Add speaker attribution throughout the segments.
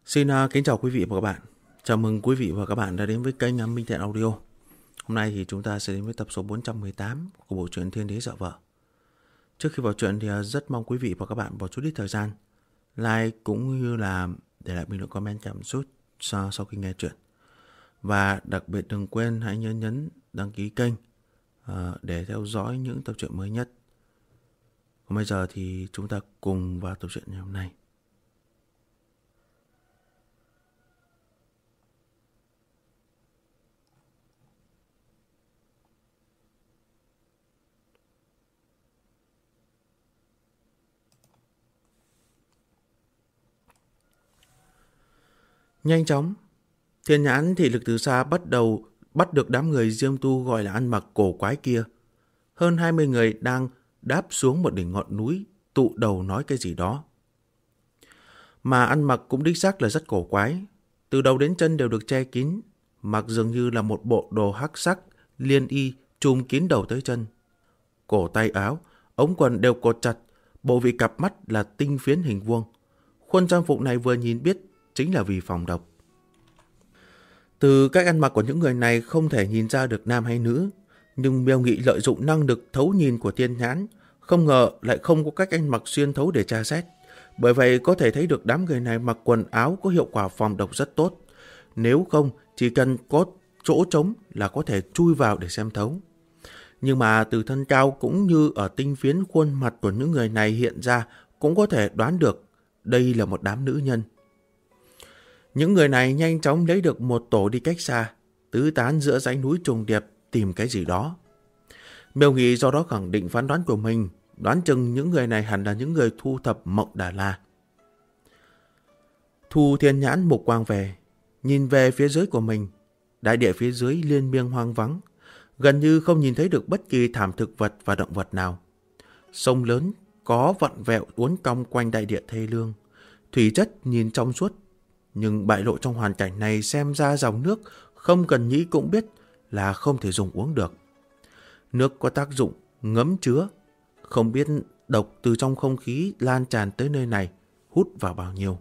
Speaker 1: Kính chào quý vị và các bạn. Chào mừng quý vị và các bạn đã đến với kênh Minh Thiện Audio. Hôm nay thì chúng ta sẽ đến với tập số 418 của bộ truyện Thiên Đế Dợ Vợ. Trước khi vào truyện thì rất mong quý vị và các bạn bỏ chút ít thời gian like cũng như là để lại bình luận comment cảm xúc sau khi nghe truyện. Và đặc biệt đừng quên hãy nhấn đăng ký kênh để theo dõi những tập truyện mới nhất. Còn bây giờ thì chúng ta cùng vào tập truyện ngày hôm nay. Nhanh chóng, Thiên Nhãn thị lực từ xa bắt được đám người Diêm Tu gọi là ăn mặc cổ quái kia. Hơn 20 người đang đáp xuống một đỉnh ngọn núi, tụ đầu nói cái gì đó. Mà ăn mặc cũng đích xác là rất cổ quái. Từ đầu đến chân đều được che kín, mặc dường như là một bộ đồ hắc sắc, liên y, trùm kín đầu tới chân. Cổ tay áo, ống quần đều cột chặt, bộ vị cặp mắt là tinh phiến hình vuông. Khuôn trang phục này vừa nhìn biết chính là vì phòng độc. Từ cách ăn mặc của những người này không thể nhìn ra được nam hay nữ, nhưng Miêu Nghị lợi dụng năng lực thấu nhìn của Thiên Nhãn, không ngờ lại không có cách ăn mặc xuyên thấu để tra xét. Bởi vậy có thể thấy được đám người này mặc quần áo có hiệu quả phòng độc rất tốt. Nếu không, chỉ cần có chỗ trống là có thể chui vào để xem thấu. Nhưng mà từ thân cao cũng như ở tinh phiến khuôn mặt của những người này hiện ra cũng có thể đoán được đây là một đám nữ nhân. Những người này nhanh chóng lấy được một tổ đi cách xa, tứ tán giữa dãy núi trùng điệp tìm cái gì đó. Miêu Nghị do đó khẳng định phán đoán của mình, đoán chừng những người này hẳn là những người thu thập Mộng Đà La. Thu Thiên Nhãn mục quang về, nhìn về phía dưới của mình. Đại địa phía dưới liên miên hoang vắng, gần như không nhìn thấy được bất kỳ thảm thực vật và động vật nào. Sông lớn có vặn vẹo uốn cong quanh đại địa thê lương, thủy chất nhìn trong suốt. Nhưng bại lộ trong hoàn cảnh này xem ra dòng nước không cần nghĩ cũng biết là không thể dùng uống được. Nước có tác dụng ngấm chứa, không biết độc từ trong không khí lan tràn tới nơi này hút vào bao nhiêu.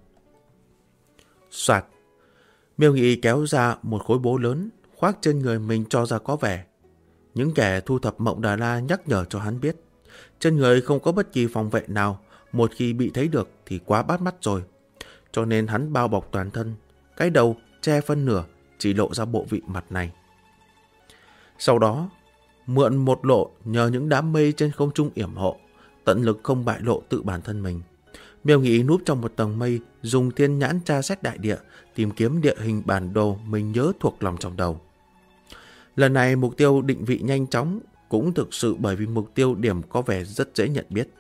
Speaker 1: Soạt, Miêu Nghị kéo ra một khối bố lớn khoác trên người mình cho ra có vẻ. Những kẻ thu thập Mộng Đà La nhắc nhở cho hắn biết, trên người không có bất kỳ phòng vệ nào, một khi bị thấy được thì quá bắt mắt rồi. Cho nên hắn bao bọc toàn thân, cái đầu che phân nửa, chỉ lộ ra bộ vị mặt này. Sau đó, mượn một lộ nhờ những đám mây trên không trung yểm hộ, tận lực không bại lộ tự bản thân mình. Miêu Nghị núp trong một tầng mây, dùng Thiên Nhãn tra xét đại địa, tìm kiếm địa hình bản đồ mình nhớ thuộc lòng trong đầu. Lần này mục tiêu định vị nhanh chóng, cũng thực sự bởi vì mục tiêu điểm có vẻ rất dễ nhận biết.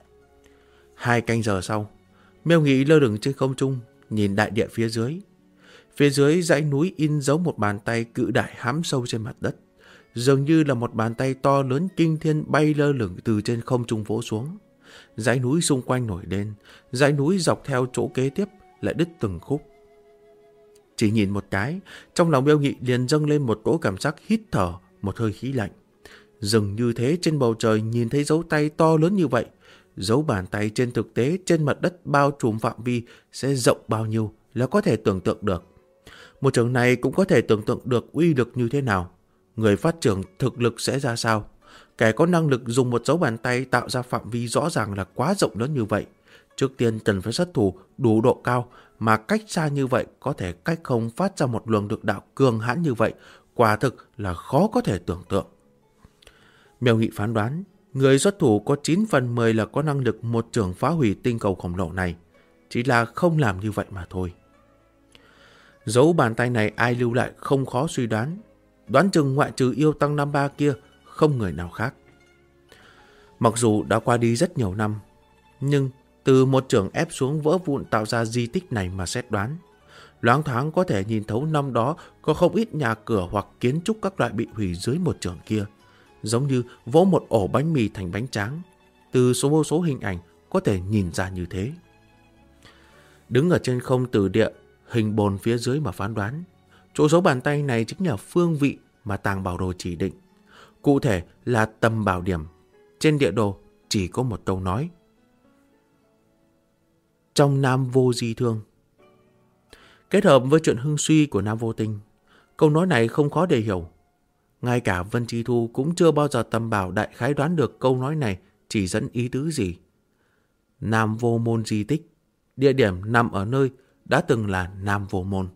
Speaker 1: 2 canh giờ sau, Miêu Nghị lơ lửng trên không trung, nhìn đại địa phía dưới. Phía dưới dãy núi in dấu một bàn tay cự đại hám sâu trên mặt đất, dường như là một bàn tay to lớn kinh thiên bay lơ lửng từ trên không trung vỗ xuống. Dãy núi xung quanh nổi lên, dãy núi dọc theo chỗ kế tiếp lại đứt từng khúc. Chỉ nhìn một cái, trong lòng Miêu Nghị liền dâng lên một cỗ cảm giác hít thở một hơi khí lạnh. Dường như thế trên bầu trời nhìn thấy dấu tay to lớn như vậy, dấu bàn tay trên thực tế trên mặt đất bao trùm phạm vi sẽ rộng bao nhiêu là có thể tưởng tượng được. Một trường này cũng có thể tưởng tượng được uy lực như thế nào. Người phát trưởng thực lực sẽ ra sao. Kẻ có năng lực dùng một dấu bàn tay tạo ra phạm vi rõ ràng là quá rộng lớn như vậy. Trước tiên cần phải xuất thủ đủ độ cao, mà cách xa như vậy có thể cách không phát ra một luồng lực đạo cường hãn như vậy, quả thực là khó có thể tưởng tượng. Miêu Nghị phán đoán, người xuất thủ có 9 phần 10 là có năng lực một chưởng phá hủy tinh cầu khổng lồ này, chỉ là không làm như vậy mà thôi. Dấu bàn tay này ai lưu lại không khó suy đoán, đoán chừng ngoại trừ yêu tăng năm ba kia, không người nào khác. Mặc dù đã qua đi rất nhiều năm, nhưng từ một chưởng ép xuống vỡ vụn tạo ra di tích này mà xét đoán, loáng thoáng có thể nhìn thấu năm đó có không ít nhà cửa hoặc kiến trúc các loại bị hủy dưới một chưởng kia, giống như vỗ một ổ bánh mì thành bánh tráng. Từ vô số hình ảnh có thể nhìn ra như thế. Đứng ở trên không từ địa hình bồn phía dưới mà phán đoán, chỗ dấu bàn tay này chính là phương vị mà tàng bảo đồ chỉ định, cụ thể là tầm bảo điểm. Trên địa đồ chỉ có một câu nói: trong Nam vô di thương. Kết hợp với chuyện hưng suy của Nam Vô Tinh, câu nói này không khó để hiểu. Ngay cả Vân Chi Thu cũng chưa bao giờ tầm bảo đại khái đoán được câu nói này chỉ dẫn ý tứ gì. Nam Vô Môn di tích, địa điểm nằm ở nơi đã từng là Nam Vô Môn.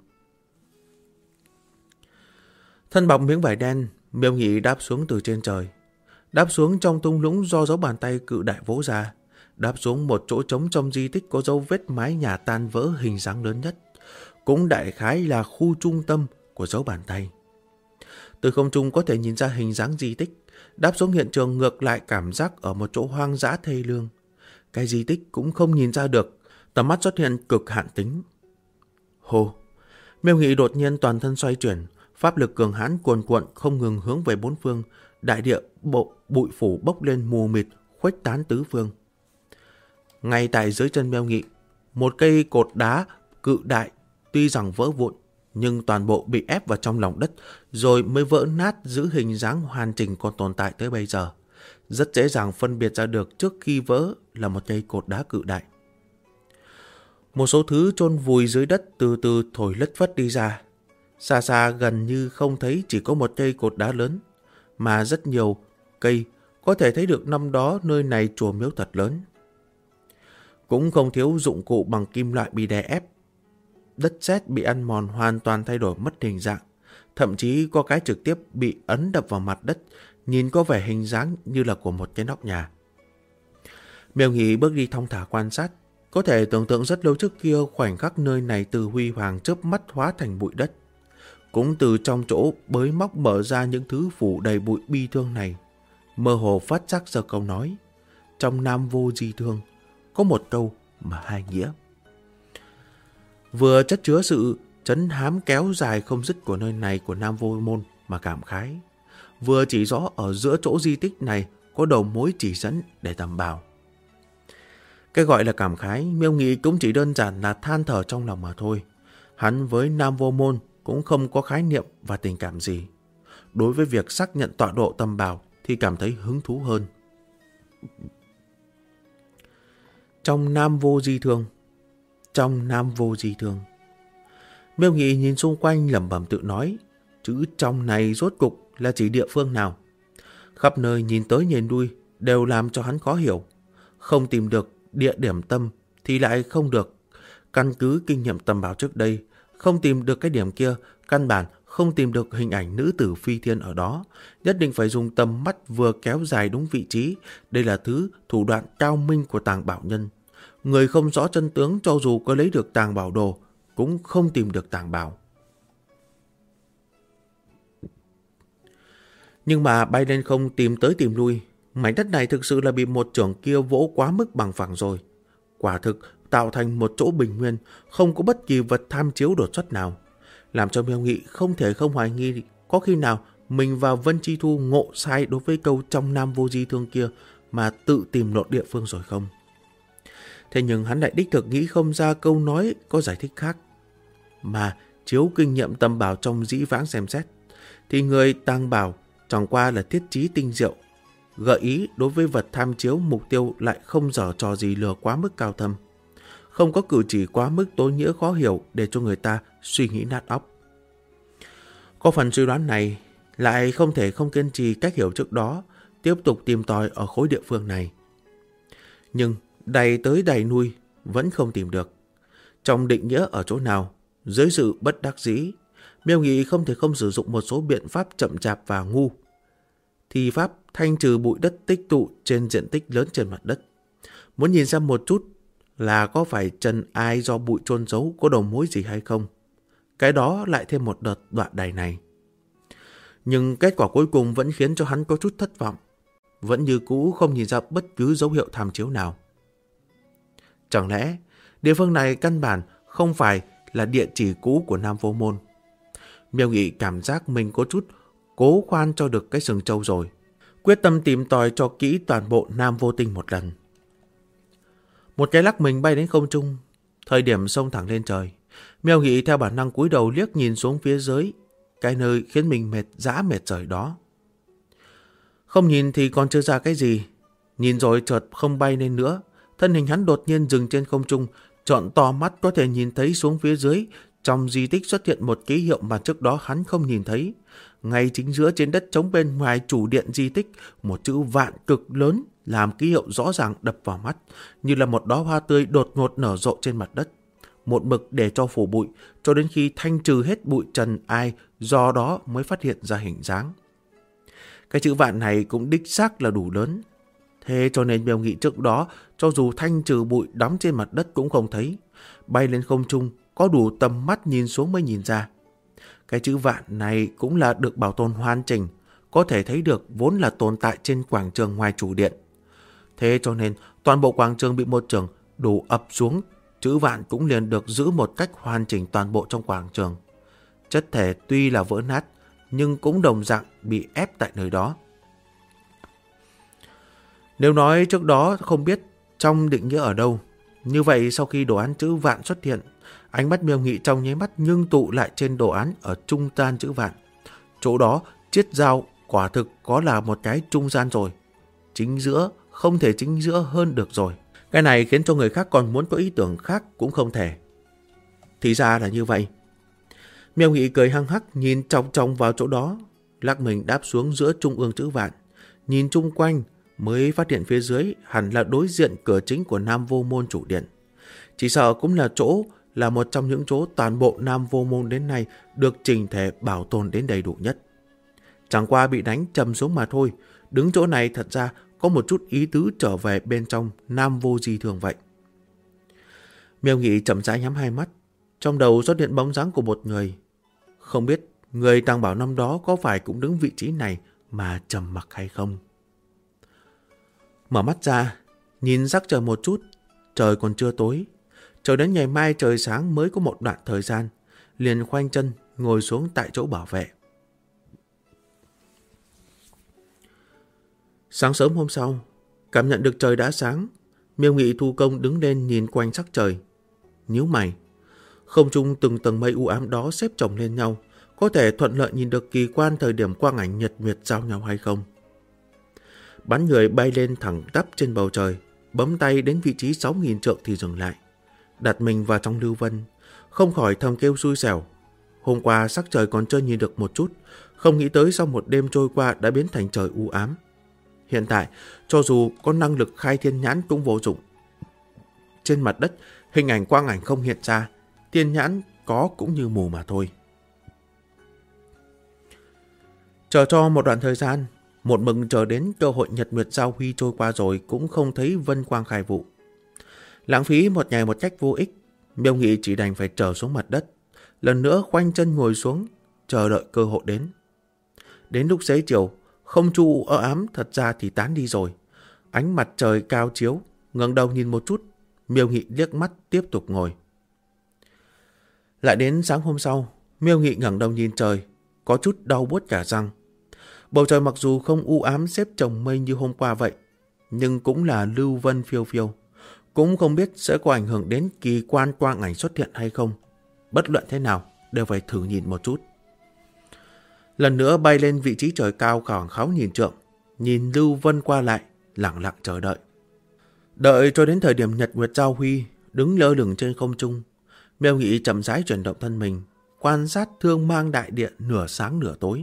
Speaker 1: Thân bọc miếng vải đen, Miêu Nghị đáp xuống từ trên trời. Đáp xuống trong thung lũng do dấu bàn tay cự đại vỗ ra. Đáp xuống một chỗ trống trong di tích có dấu vết mái nhà tan vỡ hình dáng lớn nhất. Cũng đại khái là khu trung tâm của dấu bàn tay. Từ không trung có thể nhìn ra hình dáng di tích. Đáp xuống hiện trường ngược lại cảm giác ở một chỗ hoang dã thê lương. Cái di tích cũng không nhìn ra được. Tầm mắt xuất hiện cực hạn tính. Hồ! Miêu Nghị đột nhiên toàn thân xoay chuyển. Pháp lực cường hãn cuồn cuộn không ngừng hướng về bốn phương. Đại địa bụi phủ bốc lên mù mịt, khuếch tán tứ phương. Ngay tại dưới chân Miêu Nghị, một cây cột đá cự đại tuy rằng vỡ vụn, nhưng toàn bộ bị ép vào trong lòng đất rồi mới vỡ nát, giữ hình dáng hoàn chỉnh còn tồn tại tới bây giờ. Rất dễ dàng phân biệt ra được trước khi vỡ là một cây cột đá cự đại. Một số thứ chôn vùi dưới đất từ từ thổi lất phất đi ra. Xa xa gần như không thấy chỉ có một cây cột đá lớn, mà rất nhiều cây có thể thấy được năm đó nơi này chùa miếu thật lớn. Cũng không thiếu dụng cụ bằng kim loại bị đè ép. Đất sét bị ăn mòn hoàn toàn thay đổi mất hình dạng. Thậm chí có cái trực tiếp bị ấn đập vào mặt đất, nhìn có vẻ hình dáng như là của một cái nóc nhà. Miêu Nghị bước đi thong thả quan sát. Có thể tưởng tượng rất lâu trước kia khoảnh khắc nơi này từ huy hoàng chớp mắt hóa thành bụi đất. Cũng từ trong chỗ bới móc mở ra những thứ phủ đầy bụi bi thương này, mơ hồ phát giác ra câu nói. Trong Nam Vô Di Thương có một câu mà hai nghĩa. Vừa chất chứa sự trấn hám kéo dài không dứt của nơi này của Nam Vô Môn mà cảm khái, vừa chỉ rõ ở giữa chỗ di tích này có đầu mối chỉ dẫn để tầm bảo. Cái gọi là cảm khái, Miêu Nghị cũng chỉ đơn giản là than thở trong lòng mà thôi. Hắn với Nam Vô Môn cũng không có khái niệm và tình cảm gì. Đối với việc xác nhận tọa độ tầm bảo thì cảm thấy hứng thú hơn. Trong Nam Vô Di Thương. Trong Nam Vô Di Thương. Miêu Nghị nhìn xung quanh lẩm bẩm tự nói, chữ trong này rốt cục là chỉ địa phương nào? Khắp nơi nhìn tới nhìn lui đều làm cho hắn khó hiểu. Không tìm được địa điểm tâm thì lại không được. Căn cứ kinh nghiệm tầm bảo trước đây, không tìm được cái điểm kia, căn bản không tìm được hình ảnh nữ tử phi thiên ở đó. Nhất định phải dùng tầm mắt vừa kéo dài đúng vị trí. Đây là thứ thủ đoạn cao minh của tàng bảo nhân. Người không rõ chân tướng cho dù có lấy được tàng bảo đồ cũng không tìm được tàng bảo. Nhưng mà bay lên không tìm tới tìm lui, mảnh đất này thực sự là bị một chưởng kia vỗ quá mức bằng phẳng rồi. Quả thực tạo thành một chỗ bình nguyên, không có bất kỳ vật tham chiếu đột xuất nào, làm cho Miêu Nghị không thể không hoài nghi có khi nào mình và Vân Chi Thu ngộ sai đối với câu trong Nam Vô Di Thương kia mà tự tìm lộn địa phương rồi không. Thế nhưng hắn lại đích thực nghĩ không ra câu nói có giải thích khác, mà chiếu kinh nghiệm tầm bảo trong dĩ vãng xem xét thì người tàng bảo chẳng qua là thiết trí tinh diệu, gợi ý đối với vật tham chiếu mục tiêu lại không dở trò gì lừa quá mức cao thâm, không có cử chỉ quá mức tối nghĩa khó hiểu để cho người ta suy nghĩ nát óc. Có phần suy đoán này lại không thể không kiên trì cách hiểu trước đó, tiếp tục tìm tòi ở khối địa phương này. Nhưng đầy tới đầy nuôi vẫn không tìm được. Trong định nghĩa ở chỗ nào, dưới sự bất đắc dĩ, Miêu Nghị không thể không sử dụng một số biện pháp chậm chạp và ngu. Thì pháp thanh trừ bụi đất tích tụ trên diện tích lớn trên mặt đất. Muốn nhìn xem một chút là có phải trần ai do bụi chôn giấu có đầu mối gì hay không. Cái đó lại thêm một đợt đoạn đài này. Nhưng kết quả cuối cùng vẫn khiến cho hắn có chút thất vọng. Vẫn như cũ không nhìn ra bất cứ dấu hiệu tham chiếu nào. Chẳng lẽ địa phương này căn bản không phải là địa chỉ cũ của Nam Vô Môn? Miêu Nghị cảm giác mình có chút cố khoan cho được cái sừng trâu rồi. Quyết tâm tìm tòi cho kỹ toàn bộ Nam Vô Tinh một lần. Một cái lắc mình bay đến không trung. Thời điểm xông thẳng lên trời, Miêu Nghị theo bản năng cúi đầu liếc nhìn xuống phía dưới, cái nơi khiến mình mệt rời đó. Không nhìn thì còn chưa ra cái gì, nhìn rồi chợt không bay lên nữa. Thân hình hắn đột nhiên dừng trên không trung, trọn to mắt có thể nhìn thấy xuống phía dưới trong di tích xuất hiện một ký hiệu mà trước đó hắn không nhìn thấy. Ngay chính giữa trên đất trống bên ngoài chủ điện di tích, một chữ vạn cực lớn làm ký hiệu rõ ràng đập vào mắt, như là một đóa hoa tươi đột ngột nở rộ trên mặt đất. Một mực để cho phủ bụi, cho đến khi thanh trừ hết bụi trần ai, do đó mới phát hiện ra hình dáng. Cái chữ vạn này cũng đích xác là đủ lớn. Thế cho nên Miêu Nghị trước đó, cho dù thanh trừ bụi đóng trên mặt đất cũng không thấy. Bay lên không trung, có đủ tầm mắt nhìn xuống mới nhìn ra. Cái chữ vạn này cũng là được bảo tồn hoàn chỉnh, có thể thấy được vốn là tồn tại trên quảng trường ngoài chủ điện. Thế cho nên toàn bộ quảng trường bị một trường đổ ập xuống, chữ vạn cũng liền được giữ một cách hoàn chỉnh toàn bộ trong quảng trường. Chất thể tuy là vỡ nát, nhưng cũng đồng dạng bị ép tại nơi đó. Nếu nói trước đó không biết trong định nghĩa ở đâu, như vậy sau khi đồ án chữ vạn xuất hiện, ánh mắt Miêu Nghị trong nháy mắt ngưng tụ lại trên đồ án ở trung gian chữ vạn. Chỗ đó chiết dao quả thực có là một cái trung gian rồi. Chính giữa không thể chính giữa hơn được rồi. Cái này khiến cho người khác còn muốn có ý tưởng khác cũng không thể. Thì ra là như vậy. Miêu Nghị cười hăng hắc nhìn chòng chòng vào chỗ đó, lắc mình đáp xuống giữa trung ương chữ vạn, nhìn chung quanh mới phát hiện phía dưới hẳn là đối diện cửa chính của Nam Vô Môn chủ điện. Chỉ sợ cũng là một trong những chỗ toàn bộ Nam Vô Môn đến nay được chỉnh thể bảo tồn đến đầy đủ nhất. Chẳng qua bị đánh trầm xuống mà thôi, đứng chỗ này thật ra có một chút ý tứ trở về bên trong Nam Vô Di thường vậy. Miêu Nghị chậm rãi nhắm hai mắt, trong đầu xuất hiện bóng dáng của một người. Không biết người Tàng Bảo năm đó có phải cũng đứng vị trí này mà trầm mặc hay không. Mở mắt ra, nhìn sắc trời một chút, trời còn chưa tối. Chờ đến ngày mai trời sáng mới có một đoạn thời gian, liền khoanh chân ngồi xuống tại chỗ bảo vệ. Sáng sớm hôm sau, cảm nhận được trời đã sáng, Miêu Nghị thu công đứng lên nhìn quanh sắc trời. Nhíu mày, không trung từng tầng mây u ám đó xếp chồng lên nhau, có thể thuận lợi nhìn được kỳ quan thời điểm quang ảnh nhật nguyệt giao nhau hay không? Bắn người bay lên thẳng tắp trên bầu trời, bấm tay đến vị trí 6.000 trượng thì dừng lại, đặt mình vào trong lưu vân, không khỏi thầm kêu xui xẻo. Hôm qua sắc trời còn chưa nhìn được một chút, không nghĩ tới sau một đêm trôi qua đã biến thành trời u ám. Hiện tại, cho dù có năng lực khai thiên nhãn cũng vô dụng. Trên mặt đất, hình ảnh quang ảnh không hiện ra, thiên nhãn có cũng như mù mà thôi. Chờ cho một đoạn thời gian, một mực chờ đến cơ hội nhật nguyệt giao huy trôi qua rồi cũng không thấy vân quang khai vụ. Lãng phí một ngày một cách vô ích, Miêu Nghị chỉ đành phải trở xuống mặt đất, lần nữa khoanh chân ngồi xuống, chờ đợi cơ hội đến. Đến lúc xế chiều, không chu ơ ám thật ra thì tán đi rồi. Ánh mặt trời cao chiếu, ngẩng đầu nhìn một chút, Miêu Nghị liếc mắt tiếp tục ngồi. Lại đến sáng hôm sau, Miêu Nghị ngẩng đầu nhìn trời, có chút đau buốt cả răng. Bầu trời mặc dù không u ám xếp chồng mây như hôm qua vậy, nhưng cũng là lưu vân phiêu phiêu. Cũng không biết sẽ có ảnh hưởng đến kỳ quan quang ảnh xuất hiện hay không. Bất luận thế nào, đều phải thử nhìn một chút. Lần nữa bay lên vị trí trời cao khoảng 6.000 trượng, nhìn lưu vân qua lại, lặng lặng chờ đợi. Đợi cho đến thời điểm nhật nguyệt giao huy, đứng lơ lửng trên không trung, Miêu Nghị chậm rãi chuyển động thân mình, quan sát thương mang đại địa nửa sáng nửa tối.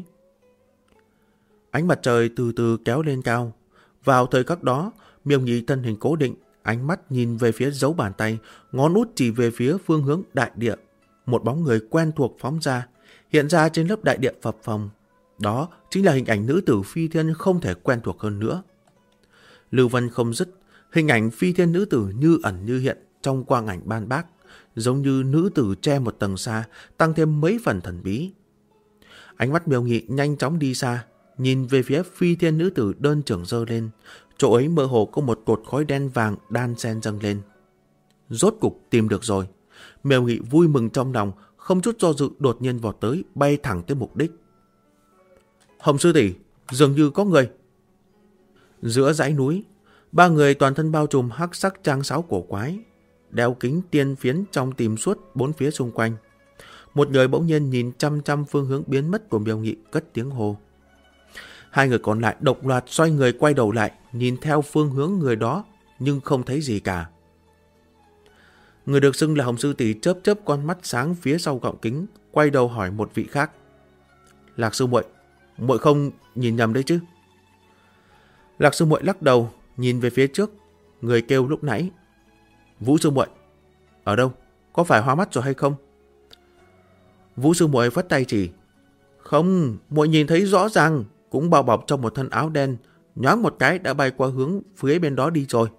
Speaker 1: Ánh mặt trời từ từ kéo lên cao. Vào thời khắc đó, Miêu Nghị thân hình cố định, ánh mắt nhìn về phía dấu bàn tay, ngón út chỉ về phía phương hướng đại địa. Một bóng người quen thuộc phóng ra, hiện ra trên lớp đại địa phập phồng. Đó chính là hình ảnh nữ tử phi thiên không thể quen thuộc hơn nữa. Lưu vân không dứt, hình ảnh phi thiên nữ tử như ẩn như hiện trong quang ảnh ban bác, giống như nữ tử che một tầng xa, tăng thêm mấy phần thần bí. Ánh mắt Miêu Nghị nhanh chóng đi xa, nhìn về phía phi thiên nữ tử đơn trưởng giơ lên, chỗ ấy mơ hồ có một cột khói đen vàng đan xen dâng lên. Rốt cục tìm được rồi. Miêu Nghị vui mừng trong lòng, không chút do dự đột nhiên vọt tới, bay thẳng tới mục đích. Hồng sư tỷ, dường như có người. Giữa dãy núi, ba người toàn thân bao trùm hắc sắc trang sáo cổ quái, đeo kính tiên phiến trong tìm suốt bốn phía xung quanh. Một người bỗng nhiên nhìn chăm chăm phương hướng biến mất của Miêu Nghị, cất tiếng hô. Hai người còn lại độc loạt xoay người quay đầu lại, nhìn theo phương hướng người đó, nhưng không thấy gì cả. Người được xưng là Hồng Sư Tỷ chớp chớp con mắt sáng phía sau gọng kính, quay đầu hỏi một vị khác. Lạc sư muội, muội không nhìn nhầm đấy chứ? Lạc sư muội lắc đầu, nhìn về phía trước, người kêu lúc nãy. Vũ sư muội, ở đâu? Có phải hoa mắt rồi hay không? Vũ sư muội phất tay chỉ. Không, muội nhìn thấy rõ ràng, cũng bao bọc trong một thân áo đen, nhoáng một cái đã bay qua hướng phía bên đó đi rồi.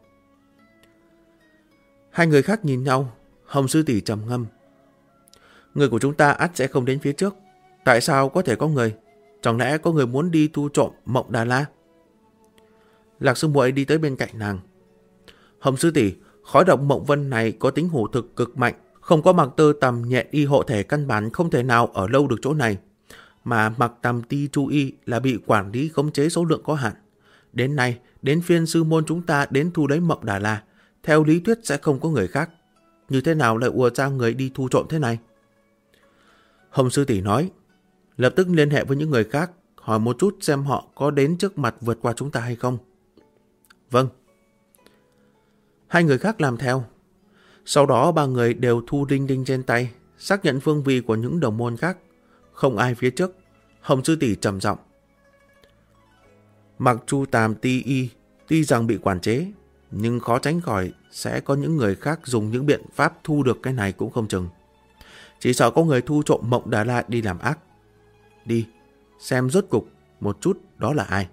Speaker 1: Hai người khác nhìn nhau, Hồng Sư Tỷ trầm ngâm. Người của chúng ta ắt sẽ không đến phía trước. Tại sao có thể có người? Chẳng lẽ có người muốn đi thu trộm Mộng Đà La? Lạc sư muội đi tới bên cạnh nàng. Hồng Sư Tỷ, khói độc Mộng Vân này có tính hủ thực cực mạnh, không có mặc tơ tằm nhẹ y hộ thể căn bản không thể nào ở lâu được chỗ này. Mà mặc tằm ti chu y là bị quản lý khống chế số lượng có hạn. Đến nay, đến phiên sư môn chúng ta đến thu lấy Mộng Đà La, theo lý thuyết sẽ không có người khác. Như thế nào lại ùa ra người đi thu trộm thế này? Hồng Sư Tỷ nói, lập tức liên hệ với những người khác, hỏi một chút xem họ có đến trước mặt vượt qua chúng ta hay không. Vâng. Hai người khác làm theo. Sau đó ba người đều thu đinh đinh trên tay, xác nhận phương vị của những đồng môn khác. Không ai phía trước. Hồng Sư Tỷ trầm giọng. Mặc Chu Tàm ti y tuy rằng bị quản chế, nhưng khó tránh khỏi sẽ có những người khác dùng những biện pháp thu được cái này cũng không chừng. Chỉ sợ có người thu trộm Mộng Đà La đi làm ác. Đi, xem rốt cục một chút đó là ai.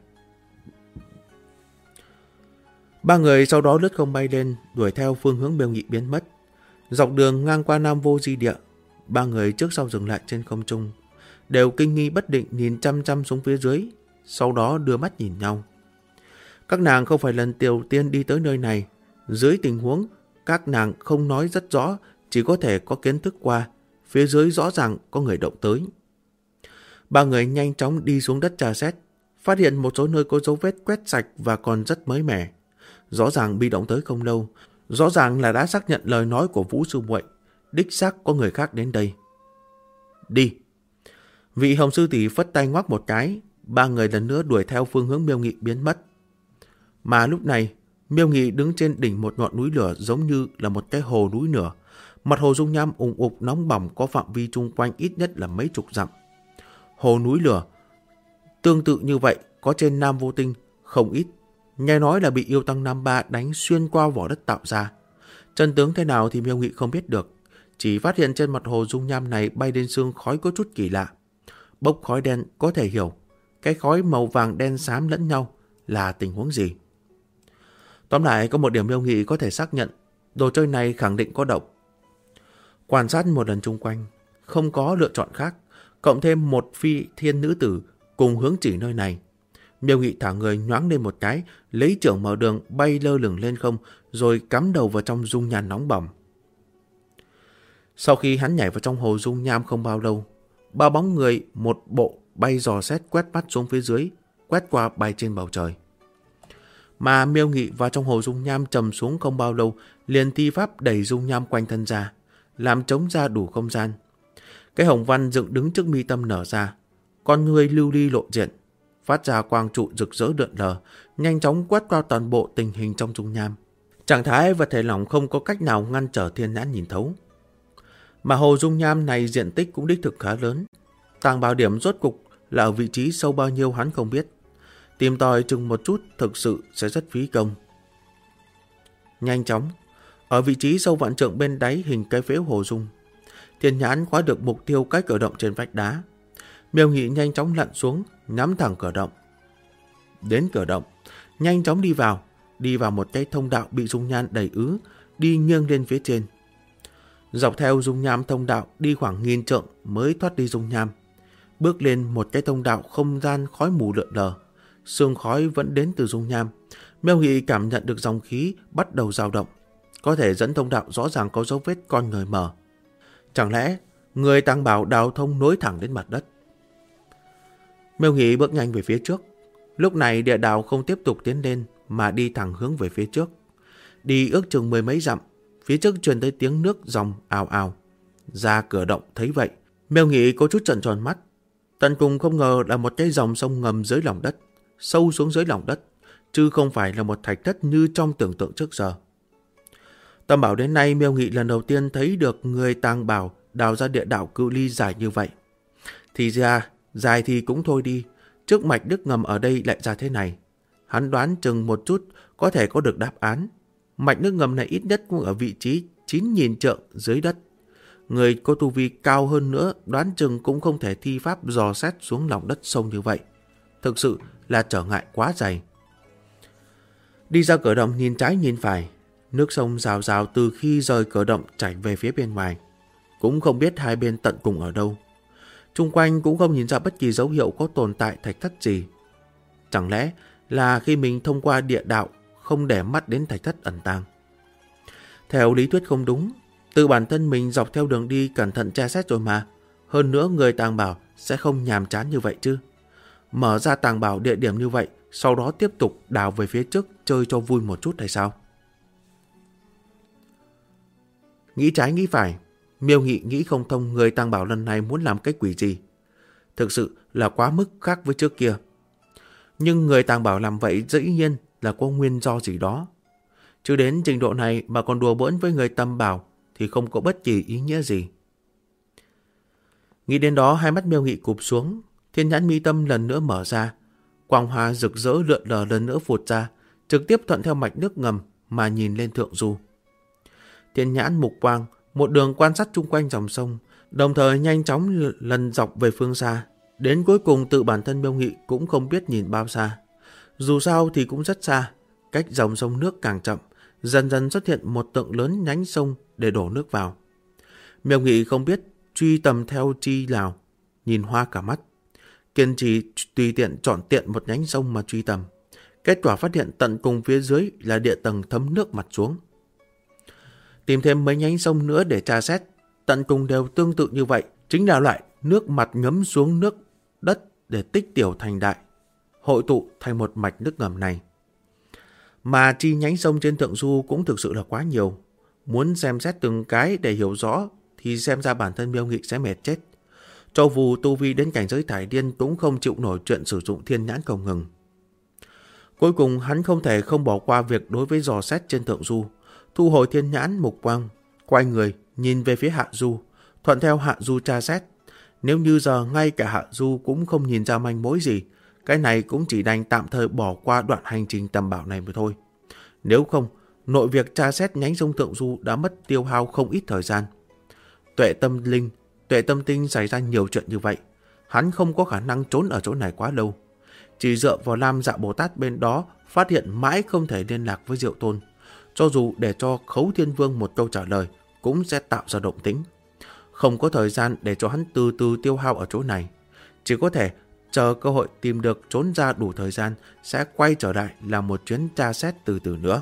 Speaker 1: Ba người sau đó lướt không bay lên, đuổi theo phương hướng Miêu Nghị biến mất. Dọc đường ngang qua Nam Vô Di Địa, ba người trước sau dừng lại trên không trung, đều kinh nghi bất định nhìn chăm chăm xuống phía dưới, sau đó đưa mắt nhìn nhau. Các nàng không phải lần đầu tiên đi tới nơi này. Dưới tình huống các nàng không nói rất rõ, chỉ có thể có kiến thức qua, phía dưới rõ ràng có người động tới. Ba người nhanh chóng đi xuống đất tra xét, phát hiện một số nơi có dấu vết quét sạch và còn rất mới mẻ. Rõ ràng bị động tới không lâu, rõ ràng là đã xác nhận lời nói của Vũ sư muội, đích xác có người khác đến đây. Đi. Vị Hồng Sư Tỷ phất tay ngoắc một cái, ba người lần nữa đuổi theo phương hướng Miêu Nghị biến mất. Mà lúc này, Miêu Nghị đứng trên đỉnh một ngọn núi lửa giống như là một cái hồ núi lửa. Mặt hồ dung nham ùng ục nóng bỏng có phạm vi chung quanh ít nhất là mấy chục dặm. Hồ núi lửa tương tự như vậy có trên Nam Vô Tinh không ít. Nghe nói là bị yêu tăng Nam Ba đánh xuyên qua vỏ đất tạo ra. Chân tướng thế nào thì Miêu Nghị không biết được. Chỉ phát hiện trên mặt hồ dung nham này bay lên sương khói có chút kỳ lạ. Bốc khói đen có thể hiểu. Cái khói màu vàng đen xám lẫn nhau là tình huống gì? Tóm lại có một điểm Miêu Nghị có thể xác nhận. Đồ chơi này khẳng định có độc. Quan sát một lần chung quanh, không có lựa chọn khác. Cộng thêm một phi thiên nữ tử cùng hướng chỉ nơi này. Miêu Nghị thả người nhoáng lên một cái, lấy chưởng mở đường bay lơ lửng lên không, rồi cắm đầu vào trong dung nham nóng bỏng. Sau khi hắn nhảy vào trong hồ dung nham không bao lâu, ba bóng người một bộ bay dò xét quét mắt xuống phía dưới, quét qua bay trên bầu trời. Mà Miêu Nghị vào trong hồ dung nham trầm xuống không bao lâu, liền thi pháp đẩy dung nham quanh thân ra, làm trống ra đủ không gian. Cái hồng văn dựng đứng trước mi tâm nở ra, con người lưu ly lộ diện, phát ra quang trụ rực rỡ lượn lờ, nhanh chóng quét qua toàn bộ tình hình trong dung nham. Trạng thái vật thể lỏng không có cách nào ngăn trở thiên nhãn nhìn thấu. Mà hồ dung nham này diện tích cũng đích thực khá lớn. Tàng bảo điểm rốt cục là ở vị trí sâu bao nhiêu hắn không biết. Tìm tòi chừng một chút thực sự sẽ rất phí công. Nhanh chóng, ở vị trí sâu vạn trượng bên đáy hình cái phễu hồ dung, thiên nhãn khóa được mục tiêu cách cửa động trên vách đá. Miêu Nghị nhanh chóng lặn xuống, nhắm thẳng cửa động. Đến cửa động, nhanh chóng đi vào một cái thông đạo bị dung nham đầy ứ, đi nghiêng lên phía trên. Dọc theo dung nham thông đạo đi khoảng 1000 trượng mới thoát đi dung nham. Bước lên một cái thông đạo không gian khói mù lượn lờ, sương khói vẫn đến từ dung nham. Miêu Nghị cảm nhận được dòng khí bắt đầu dao động, có thể dẫn thông đạo rõ ràng có dấu vết con người mở. Chẳng lẽ người Tăng Bảo đào thông nối thẳng đến mặt đất? Miêu Nghị bước nhanh về phía trước. Lúc này địa đạo không tiếp tục tiến lên mà đi thẳng hướng về phía trước. Đi ước chừng 10 mấy dặm, phía trước truyền tới tiếng nước dòng ào ào. Ra cửa động thấy vậy, Miêu Nghị có chút trợn tròn mắt. Tận cùng không ngờ là một cái dòng sông ngầm dưới lòng đất, sâu xuống dưới lòng đất, chứ không phải là một thạch thất như trong tưởng tượng trước giờ. Tâm bảo đến nay Miêu Nghị lần đầu tiên thấy được người tàng bảo đào ra địa đạo cự ly dài như vậy. Thì ra, dài thì cũng thôi đi, trước mạch nước ngầm ở đây lại ra thế này. Hắn đoán chừng một chút có thể có được đáp án. Mạch nước ngầm này ít nhất cũng ở vị trí 9.000 trượng dưới đất. Người có tu vi cao hơn nữa đoán chừng cũng không thể thi pháp dò xét xuống lòng đất sâu như vậy. Thực sự là trở ngại quá dày. Đi ra cửa động nhìn trái nhìn phải, nước sông rào rào từ khi rời cửa động chảy về phía bên ngoài. Cũng không biết hai bên tận cùng ở đâu. Chung quanh cũng không nhìn ra bất kỳ dấu hiệu có tồn tại thạch thất gì. Chẳng lẽ là khi mình thông qua địa đạo không để mắt đến thạch thất ẩn tàng? Theo lý thuyết không đúng. Từ bản thân mình dọc theo đường đi cẩn thận tra xét rồi mà. Hơn nữa người tàng bảo sẽ không nhàm chán như vậy chứ. Mở ra tàng bảo địa điểm như vậy, sau đó tiếp tục đào về phía trước chơi cho vui một chút hay sao? Nghĩ trái nghĩ phải, Miêu Nghị nghĩ không thông người tàng bảo lần này muốn làm cái quỷ gì. Thực sự là quá mức khác với trước kia. Nhưng người tàng bảo làm vậy dĩ nhiên là có nguyên do gì đó. Chứ đến trình độ này mà còn đùa bỡn với người tầm bảo thì không có bất kỳ ý nghĩa gì. Nghĩ đến đó, hai mắt Miêu Nghị cụp xuống, thiên nhãn mi tâm lần nữa mở ra, quang hoa rực rỡ lượn lờ lần nữa phụt ra, trực tiếp thuận theo mạch nước ngầm mà nhìn lên thượng du. Thiên nhãn mục quang, một đường quan sát chung quanh dòng sông, đồng thời nhanh chóng lần dọc về phương xa, đến cuối cùng tự bản thân Miêu Nghị cũng không biết nhìn bao xa. Dù sao thì cũng rất xa, cách dòng sông nước càng chậm, dần dần xuất hiện một tượng lớn nhánh sông để đổ nước vào. Miêu Nghị không biết truy tầm theo chi nào, nhìn hoa cả mắt. Kiên trì tùy tiện chọn tiện một nhánh sông mà truy tầm. Kết quả phát hiện tận cùng phía dưới là địa tầng thấm nước mặt xuống. Tìm thêm mấy nhánh sông nữa để tra xét, tận cùng đều tương tự như vậy, chính là loại nước mặt ngấm xuống nước đất để tích tiểu thành đại, hội tụ thành một mạch nước ngầm này. Mà chi nhánh sông trên thượng du cũng thực sự là quá nhiều. Muốn xem xét từng cái để hiểu rõ thì xem ra bản thân Miêu Nghị sẽ mệt chết. Cho dù tu vi đến cảnh giới thải điên cũng không chịu nổi chuyện sử dụng thiên nhãn không ngừng. Cuối cùng hắn không thể không bỏ qua việc đối với dò xét trên thượng du, thu hồi thiên nhãn mục quang, quay người nhìn về phía hạ du, thuận theo hạ du tra xét. Nếu như giờ ngay cả hạ du cũng không nhìn ra manh mối gì, cái này cũng chỉ đành tạm thời bỏ qua đoạn hành trình tầm bảo này mà thôi. Nếu không, nội việc tra xét nhánh sông thượng du đã mất tiêu hao không ít thời gian. Tuệ tâm tinh xảy ra nhiều chuyện như vậy, hắn không có khả năng trốn ở chỗ này quá lâu. Chỉ dựa vào Lam Dạ Bồ Tát bên đó phát hiện mãi không thể liên lạc với Diệu Tôn. Cho dù để cho Khấu Thiên Vương một câu trả lời cũng sẽ tạo ra động tĩnh. Không có thời gian để cho hắn từ từ tiêu hao ở chỗ này. Chỉ có thể chờ cơ hội tìm được trốn ra đủ thời gian sẽ quay trở lại làm một chuyến tra xét từ từ nữa.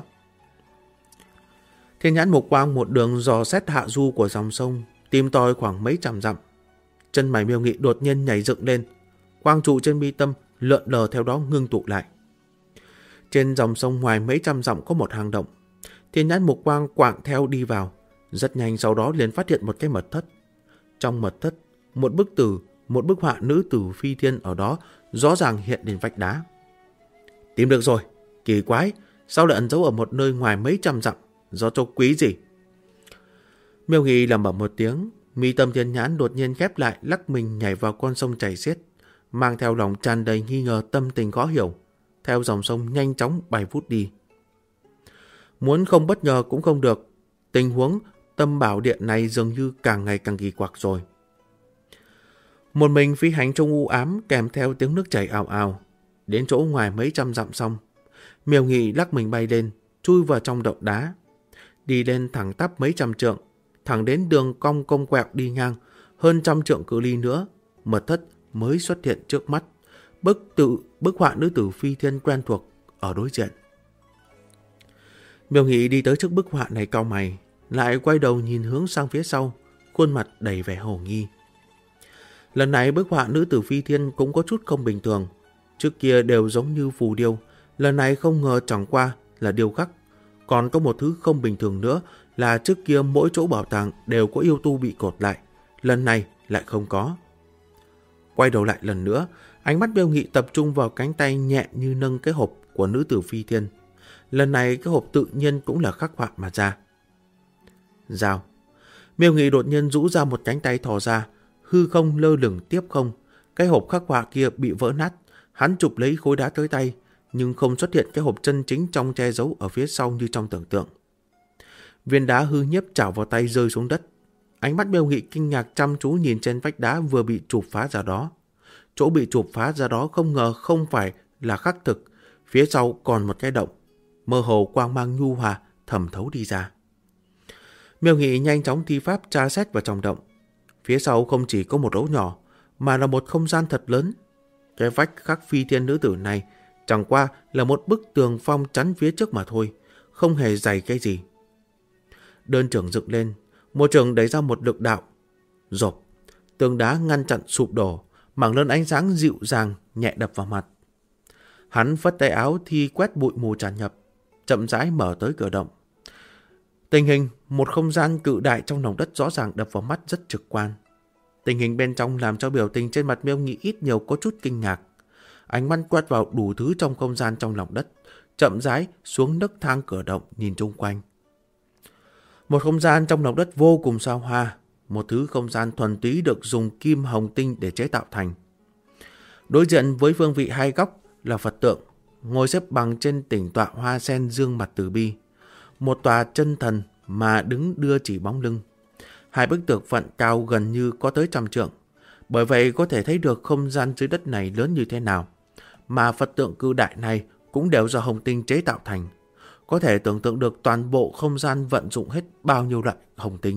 Speaker 1: Thiên nhãn mục quang một đường dò xét hạ du của dòng sông, tìm tòi khoảng mấy trăm dặm. Chân mày Miêu Nghị đột nhiên nhảy dựng lên, quang trụ trên mi tâm lượn lờ theo đó ngưng tụ lại. Trên dòng sông ngoài mấy trăm dặm có một hang động. Thiên nhãn mục quang quạng theo đi vào, rất nhanh sau đó liền phát hiện một cái mật thất. Trong mật thất, một bức họa nữ tử phi thiên ở đó rõ ràng hiện lên vách đá. Tìm được rồi, kỳ quái, sao lại ẩn giấu ở một nơi ngoài mấy trăm dặm, do cho quý gì? Miêu Nghị lẩm bẩm một tiếng, mi tâm thiên nhãn đột nhiên khép lại, lắc mình nhảy vào con sông chảy xiết, mang theo lòng tràn đầy nghi ngờ tâm tình khó hiểu, theo dòng sông nhanh chóng bay vút đi. Muốn không bất ngờ cũng không được, tình huống tâm bảo điện này dường như càng ngày càng kỳ quặc rồi. Một mình phi hành trong u ám kèm theo tiếng nước chảy ào ào, đến chỗ ngoài mấy trăm dặm xong, Miêu Nghị lắc mình bay lên, chui vào trong động đá, đi lên thẳng tắp mấy trăm trượng, thẳng đến đường cong cong quẹo đi ngang, hơn trăm trượng cự ly nữa, mật thất mới xuất hiện trước mắt, bức họa nữ tử phi thiên quen thuộc ở đối diện. Miêu Nghị đi tới trước bức họa này cau mày, lại quay đầu nhìn hướng sang phía sau, khuôn mặt đầy vẻ hồ nghi. Lần này bức họa nữ tử phi thiên cũng có chút không bình thường, trước kia đều giống như phù điêu, lần này không ngờ chẳng qua là điêu khắc. Còn có một thứ không bình thường nữa là trước kia mỗi chỗ bảo tàng đều có yêu tu bị cột lại, lần này lại không có. Quay đầu lại lần nữa, ánh mắt Miêu Nghị tập trung vào cánh tay nhẹ như nâng cái hộp của nữ tử phi thiên. Lần này cái hộp tự nhiên cũng là khắc họa mà ra. Dao. Miêu Nghị đột nhiên rũ ra một cánh tay thò ra, hư không lơ lửng tiếp không. Cái hộp khắc họa kia bị vỡ nát, hắn chụp lấy khối đá tới tay, nhưng không xuất hiện cái hộp chân chính trong che giấu ở phía sau như trong tưởng tượng. Viên đá hư nhiếp chảo vào tay rơi xuống đất. Ánh mắt Miêu Nghị kinh ngạc chăm chú nhìn trên vách đá vừa bị chụp phá ra đó. Chỗ bị chụp phá ra đó không ngờ không phải là khắc thực, phía sau còn một cái động, mơ hồ quang mang nhu hòa thẩm thấu đi ra. Miêu Nghị nhanh chóng thi pháp tra xét vào trong động. Phía sau không chỉ có một lỗ nhỏ, mà là một không gian thật lớn. Cái vách khắc phi thiên nữ tử này chẳng qua là một bức tường phong chắn phía trước mà thôi, không hề dày cái gì. Đơn trưởng dựng lên, một trường đẩy ra một lực đạo. Rộp, tường đá ngăn chặn sụp đổ, mảng lớn ánh sáng dịu dàng nhẹ đập vào mặt. Hắn phất tay áo thì quét bụi mù tràn nhập, chậm rãi mở tới cửa động. Tình hình một không gian cự đại trong lòng đất rõ ràng đập vào mắt rất trực quan. Tình hình bên trong làm cho biểu tình trên mặt Miêu Nghị ít nhiều có chút kinh ngạc. Ánh mắt quét vào đủ thứ trong không gian trong lòng đất, chậm rãi xuống nấc thang cửa động nhìn chung quanh. Một không gian trong lòng đất vô cùng sao hoa, một thứ không gian thuần túy được dùng kim hồng tinh để chế tạo thành. Đối diện với phương vị hai góc là Phật tượng, ngồi xếp bằng trên đỉnh tọa hoa sen dương mặt từ bi. Một tòa chân thần mà đứng đưa chỉ bóng lưng. Hai bức tượng Phật cao gần như có tới 100 trượng. Bởi vậy có thể thấy được không gian dưới đất này lớn như thế nào. Mà Phật tượng cự đại này cũng đều do hồng tinh chế tạo thành. Có thể tưởng tượng được toàn bộ không gian vận dụng hết bao nhiêu loại hồng tinh.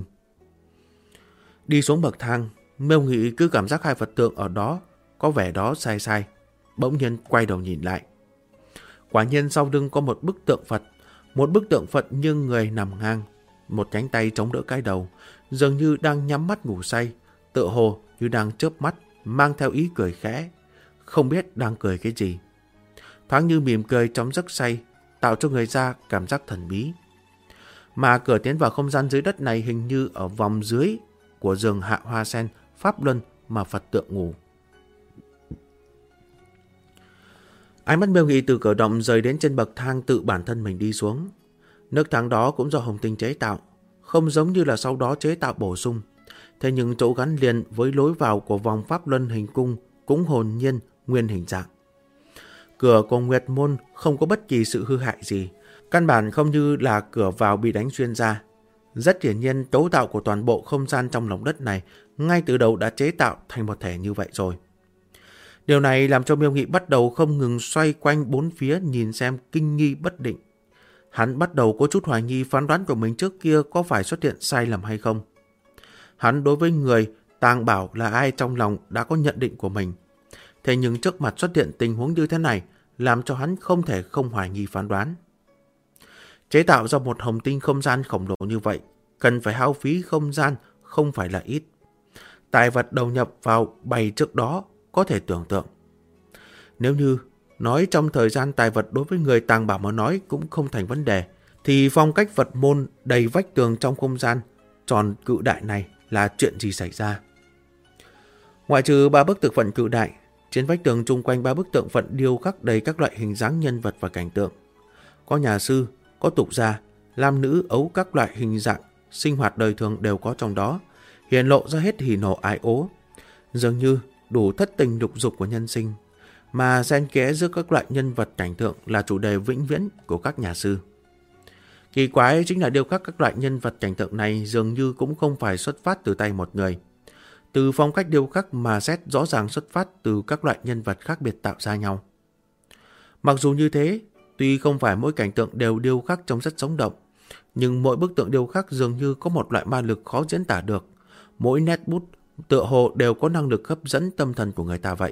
Speaker 1: Đi xuống bậc thang, Miêu Nghị cứ cảm giác hai Phật tượng ở đó có vẻ đó sai sai. Bỗng nhiên quay đầu nhìn lại. Quả nhiên sau lưng có một bức tượng Phật. Một bức tượng Phật như người nằm ngang, một cánh tay chống đỡ cái đầu, dường như đang nhắm mắt ngủ say, tựa hồ như đang chớp mắt, mang theo ý cười khẽ, không biết đang cười cái gì. Thoáng như mỉm cười trong giấc say, tạo cho người ta cảm giác thần bí. Mà cửa tiến vào không gian dưới đất này hình như ở vòng dưới của giường hạ hoa sen pháp luân mà Phật tượng ngủ. Ánh mắt Miêu Nghị từ cửa động rời đến trên bậc thang tự bản thân mình đi xuống. Nấc thang đó cũng do hồng tinh chế tạo, không giống như là sau đó chế tạo bổ sung. Thế nhưng chỗ gắn liền với lối vào của vòng pháp luân hình cung cũng hồn nhiên nguyên hình dạng. Cửa của Nguyệt Môn không có bất kỳ sự hư hại gì, căn bản không như là cửa vào bị đánh xuyên ra. Rất hiển nhiên cấu tạo của toàn bộ không gian trong lòng đất này ngay từ đầu đã chế tạo thành một thể như vậy rồi. Điều này làm cho Miêu Nghị bắt đầu không ngừng xoay quanh bốn phía nhìn xem kinh nghi bất định. Hắn bắt đầu có chút hoài nghi phán đoán của mình trước kia có phải xuất hiện sai lầm hay không. Hắn đối với người Tàng Bảo là ai trong lòng đã có nhận định của mình. Thế nhưng trước mặt xuất hiện tình huống như thế này làm cho hắn không thể không hoài nghi phán đoán. Chế tạo ra một hồng tinh không gian khổng lồ như vậy cần phải hao phí không gian không phải là ít. Tài vật đầu nhập vào bày trước đó có thể tưởng tượng. Nếu như nói trong thời gian tài vật đối với người Tàng Bảo mà nói cũng không thành vấn đề, thì phong cách Phật môn đầy vách tường trong không gian tròn cự đại này là chuyện gì xảy ra? Ngoại trừ 3 bức tượng Phật cự đại, trên vách tường chung quanh 3 bức tượng Phật điêu khắc đầy các loại hình dáng nhân vật và cảnh tượng. Có nhà sư, có tục gia, lam nữ ấu các loại hình dạng, sinh hoạt đời thường đều có trong đó, hiện lộ ra hết hỉ nộ ái ố. Dường như đủ thất tình lục dục của nhân sinh, mà xen kẽ giữa các loại nhân vật cảnh tượng là chủ đề vĩnh viễn của các nhà sư. Kỳ quái chính là điêu khắc các loại nhân vật cảnh tượng này dường như cũng không phải xuất phát từ tay một người. Từ phong cách điêu khắc mà xét rõ ràng xuất phát từ các loại nhân vật khác biệt tạo ra nhau. Mặc dù như thế, tuy không phải mỗi cảnh tượng đều điêu khắc trông rất sống động, nhưng mỗi bức tượng điêu khắc dường như có một loại ma lực khó diễn tả được. Mỗi nét bút tựa hồ đều có năng lực hấp dẫn tâm thần của người ta vậy.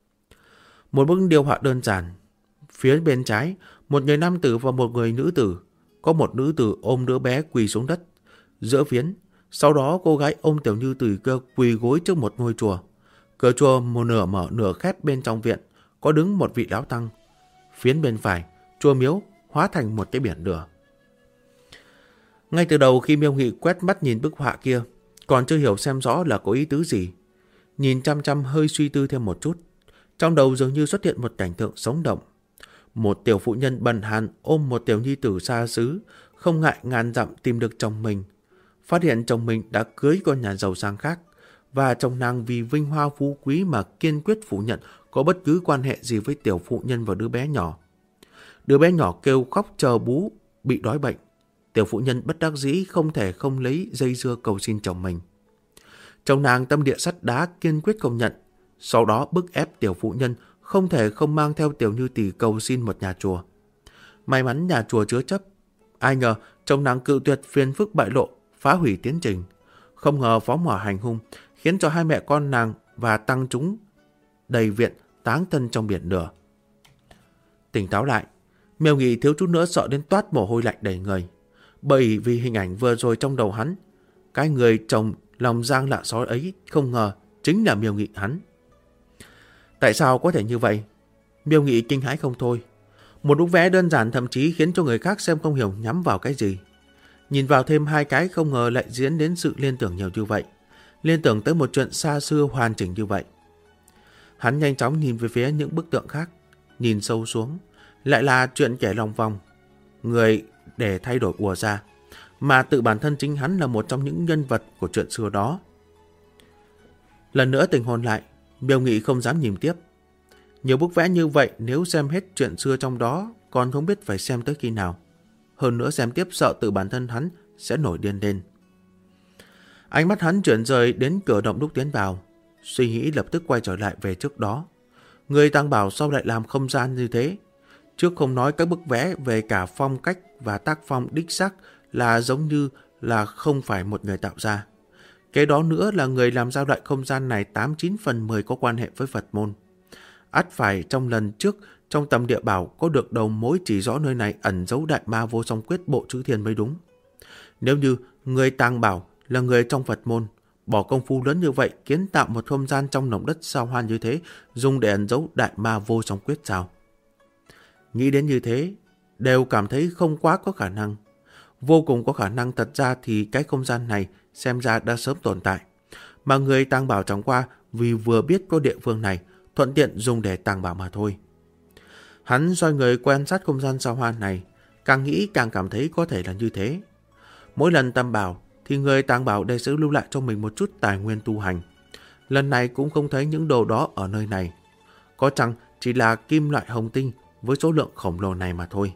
Speaker 1: Một bức điêu họa đơn giản. Phía bên trái, một người nam tử và một người nữ tử. Có một nữ tử ôm đứa bé quỳ xuống đất. Giữa phiến, sau đó cô gái ôm tiểu như tử cơ quỳ gối trước một ngôi chùa. Cửa chùa một nửa mở nửa khép, bên trong viện có đứng một vị lão tăng. Phiến bên phải, chùa miếu hóa thành một cái biển lửa. Ngay từ đầu khi Miêu Nghị quét mắt nhìn bức họa kia, còn chưa hiểu xem rõ là có ý tứ gì. Nhìn chăm chăm hơi suy tư thêm một chút, trong đầu dường như xuất hiện một cảnh tượng sống động. Một tiểu phụ nhân bần hàn ôm một tiểu nhi tử xa xứ, không ngại ngàn dặm tìm được chồng mình. phát hiện chồng mình đã cưới con nhà giàu sang khác, và chồng nàng vì vinh hoa phú quý mà kiên quyết phủ nhận có bất cứ quan hệ gì với tiểu phụ nhân và đứa bé nhỏ. Đứa bé nhỏ kêu khóc chờ bú, bị đói bệnh. Tiểu phụ nhân bất đắc dĩ không thể không lấy dây dưa cầu xin chồng mình. Chồng nàng tâm địa sắt đá kiên quyết công nhận, sau đó bức ép tiểu phụ nhân không thể không mang theo Tiểu Như Tỷ cầu xin một nhà chùa. May mắn nhà chùa chứa chấp. Ai ngờ chồng nàng cự tuyệt, phiền phức bại lộ, phá hủy tiến trình. Không ngờ phóng hỏa hành hung, khiến cho hai mẹ con nàng và tăng chúng đầy viện táng thân trong biển lửa. Tỉnh táo lại, Miêu Nghị thiếu chút nữa sợ đến toát mồ hôi lạnh đầy người. Bởi vì hình ảnh vừa rồi trong đầu hắn, cái người chồng lòng giang lạ sói ấy không ngờ chính là Miêu Nghị hắn. Tại sao có thể như vậy? Miêu Nghị kinh hãi không thôi. Một bức vẽ đơn giản thậm chí khiến cho người khác xem không hiểu nhắm vào cái gì. Nhìn vào thêm hai cái không ngờ lại diễn đến sự liên tưởng nhiều như vậy. Liên tưởng tới một chuyện xa xưa hoàn chỉnh như vậy. Hắn nhanh chóng nhìn về phía những bức tượng khác. Nhìn sâu xuống, lại là chuyện kẻ lòng vòng. Người để thay đổi ùa ra, mà tự bản thân chính hắn là một trong những nhân vật của chuyện xưa đó. Lần nữa tỉnh hồn lại, Miêu Nghị không dám nhìn tiếp. Nhiều bức vẽ như vậy nếu xem hết chuyện xưa trong đó còn không biết phải xem tới khi nào. Hơn nữa xem tiếp sợ tự bản thân hắn sẽ nổi điên lên. Ánh mắt hắn chuyển rời đến cửa động lúc tiến vào. Suy nghĩ lập tức quay trở lại về trước đó. Người Tăng Bảo sao lại làm không gian như thế? Trước không nói các bức vẽ về cả phong cách và tác phong đích xác là giống như là không phải một người tạo ra. Cái đó nữa là người làm ra loại không gian này 89 phần 10 có quan hệ với Phật môn. Ắt phải trong lần trước trong Tâm Địa Bảo có được đầu mối chỉ rõ nơi này ẩn giấu Đại Ma Vô Song Quyết bộ chữ thiên mới đúng. Nếu như người Tăng Bảo là người trong Phật môn, bỏ công phu lớn như vậy kiến tạo một không gian trong lòng đất sao hoan như thế, dùng để ẩn giấu Đại Ma Vô Song Quyết sao? Nghĩ đến như thế, đều cảm thấy không quá có khả năng. Vô cùng có khả năng thật ra thì cái không gian này xem ra đã sớm tồn tại. Mà người Tăng Bảo chẳng qua vì vừa biết có địa phương này, thuận tiện dùng để tàng bảo mà thôi. Hắn xoay người quan sát không gian sao hoan này, càng nghĩ càng cảm thấy có thể là như thế. Mỗi lần Tam Bảo thì người Tàng Bảo đều sẽ lưu lại cho mình một chút tài nguyên tu hành. Lần này cũng không thấy những đồ đó ở nơi này. Có chăng chỉ là kim loại hồng tinh với số lượng khổng lồ này mà thôi.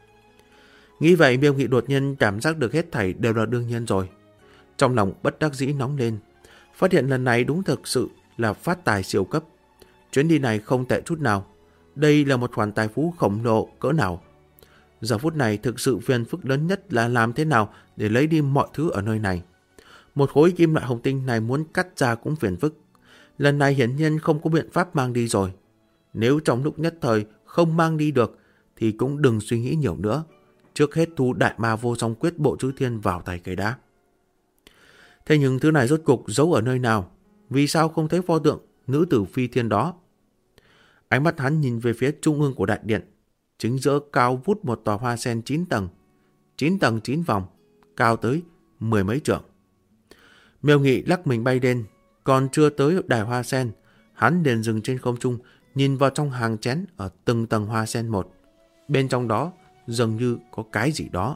Speaker 1: Nghĩ vậy Miêu Nghị đột nhiên cảm giác được hết thảy đều là đương nhiên rồi. Trong lòng bất đắc dĩ nóng lên. Phát hiện lần này đúng thực sự là phát tài siêu cấp. Chuyến đi này không tệ chút nào. Đây là một khoản tài phú khổng lồ cỡ nào. Giờ phút này thực sự phiền phức lớn nhất là làm thế nào để lấy đi mọi thứ ở nơi này. Một khối kim loại hồng tinh này muốn cắt ra cũng phiền phức. Lần này hiển nhiên không có biện pháp mang đi rồi. Nếu trong lúc nhất thời không mang đi được thì cũng đừng suy nghĩ nhiều nữa. Trước hết thu Đại Ma Vô Song Quyết bộ chữ thiên vào tay cái đã. Thế nhưng thứ này rốt cục giấu ở nơi nào? Vì sao không thấy pho tượng nữ tử phi thiên đó? Ánh mắt hắn nhìn về phía trung ương của đại điện. Chính giữa cao vút một tòa hoa sen 9 tầng. 9 tầng 9 vòng, cao tới 10 mấy trượng. Miêu Nghị lắc mình bay lên, còn chưa tới đài hoa sen, hắn liền dừng trên không trung, nhìn vào trong hàng chén ở từng tầng hoa sen một. Bên trong đó dường như có cái gì đó.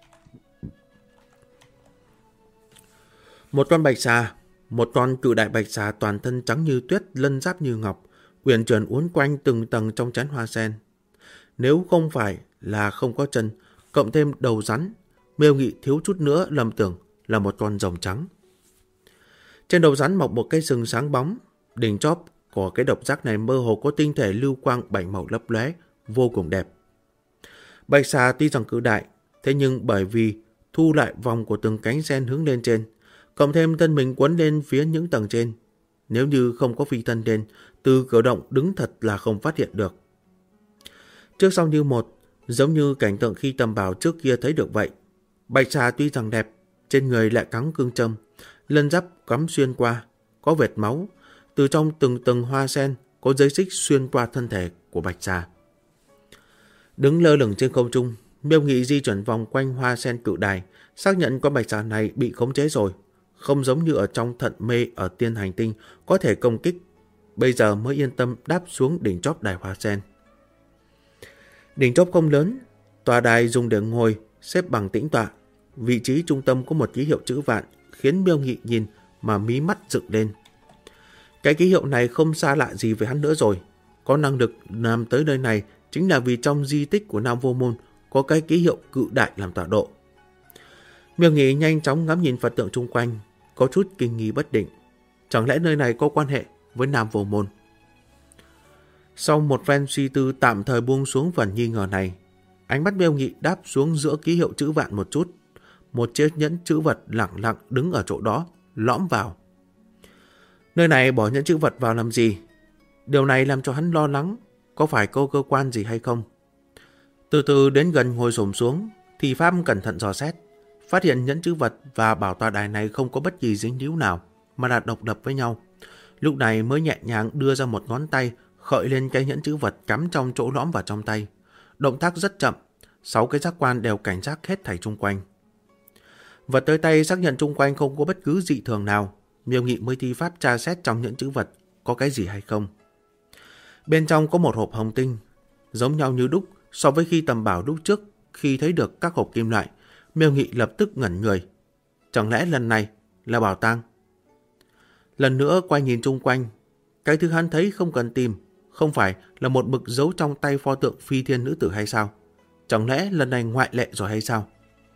Speaker 1: Một con bạch xà, một con cự đại bạch xà toàn thân trắng như tuyết, lân giáp như ngọc, uyển chuyển uốn quanh từng tầng trong chén hoa sen. Nếu không phải là không có chân, cộng thêm đầu rắn, Miêu Nghị thiếu chút nữa lầm tưởng là một con rồng trắng. Trên đầu rắn mọc một cái sừng sáng bóng, đỉnh chóp của cái độc giác này mơ hồ có tinh thể lưu quang bảy màu lấp lóe, vô cùng đẹp. Bạch xà tuy rằng cự đại, thế nhưng bởi vì thu lại vòng của từng cánh sen hướng lên trên, cộng thêm thân mình quấn lên phía những tầng trên. Nếu như không có phi thân lên, từ cửa động đứng thật là không phát hiện được. Trước sau như một, giống như cảnh tượng khi Tầm Bảo trước kia thấy được vậy. Bạch xà tuy rằng đẹp, trên người lại cắn cương châm, lân giáp cắm xuyên qua, có vệt máu. Từ trong từng tầng hoa sen có dây xích xuyên qua thân thể của bạch xà. Đứng lơ lửng trên không trung, Miêu Nghị di chuyển vòng quanh hoa sen cự đài, xác nhận con bạch xà này bị khống chế rồi, không giống như ở trong thận mê ở Tiên Hành Tinh có thể công kích. Bây giờ mới yên tâm đáp xuống đỉnh chóp đài hoa sen. Đỉnh chóp không lớn, tòa đài dùng để ngồi, xếp bằng tĩnh tọa. vị trí trung tâm có một ký hiệu chữ vạn, khiến Miêu Nghị nhìn mà mí mắt dựng lên. Cái ký hiệu này không xa lạ gì với hắn nữa rồi. Có năng lực làm tới nơi này chính là vì trong di tích của Nam Vô Môn có cái ký hiệu cự đại làm tọa độ. Miêu Nghị nhanh chóng ngắm nhìn Phật tượng chung quanh, có chút kinh nghi bất định. Chẳng lẽ nơi này có quan hệ với Nam Vô Môn? Sau một phen suy tư tạm thời buông xuống phần nghi ngờ này, ánh mắt Miêu Nghị đáp xuống giữa ký hiệu chữ vạn một chút. Một chiếc nhẫn chữ vật lặng lặng đứng ở chỗ đó, lõm vào. Nơi này bỏ nhẫn chữ vật vào làm gì? Điều này làm cho hắn lo lắng, có phải có cơ quan gì hay không? Từ từ đến gần ngồi xổm xuống, thì Pháp cẩn thận dò xét, phát hiện nhẫn chữ vật và bảo tọa đài này không có bất kỳ dính líu nào, mà là độc lập với nhau. Lúc này mới nhẹ nhàng đưa ra một ngón tay, khởi lên cái nhẫn chữ vật cắm trong chỗ lõm vào trong tay. Động tác rất chậm, 6 cái giác quan đều cảnh giác hết thảy chung quanh. Vật tới tay xác nhận chung quanh không có bất cứ dị thường nào, Miêu Nghị mới thi pháp tra xét trong nhẫn chữ vật có cái gì hay không. Bên trong có một hộp hồng tinh, giống nhau như đúc so với khi tầm bảo lúc trước. Khi thấy được các hộp kim loại, Miêu Nghị lập tức ngẩn người. Chẳng lẽ lần này là bảo tàng? Lần nữa quay nhìn chung quanh, cái thứ hắn thấy không cần tìm, không phải là một mực giấu trong tay pho tượng phi thiên nữ tử hay sao? Chẳng lẽ lần này ngoại lệ rồi hay sao?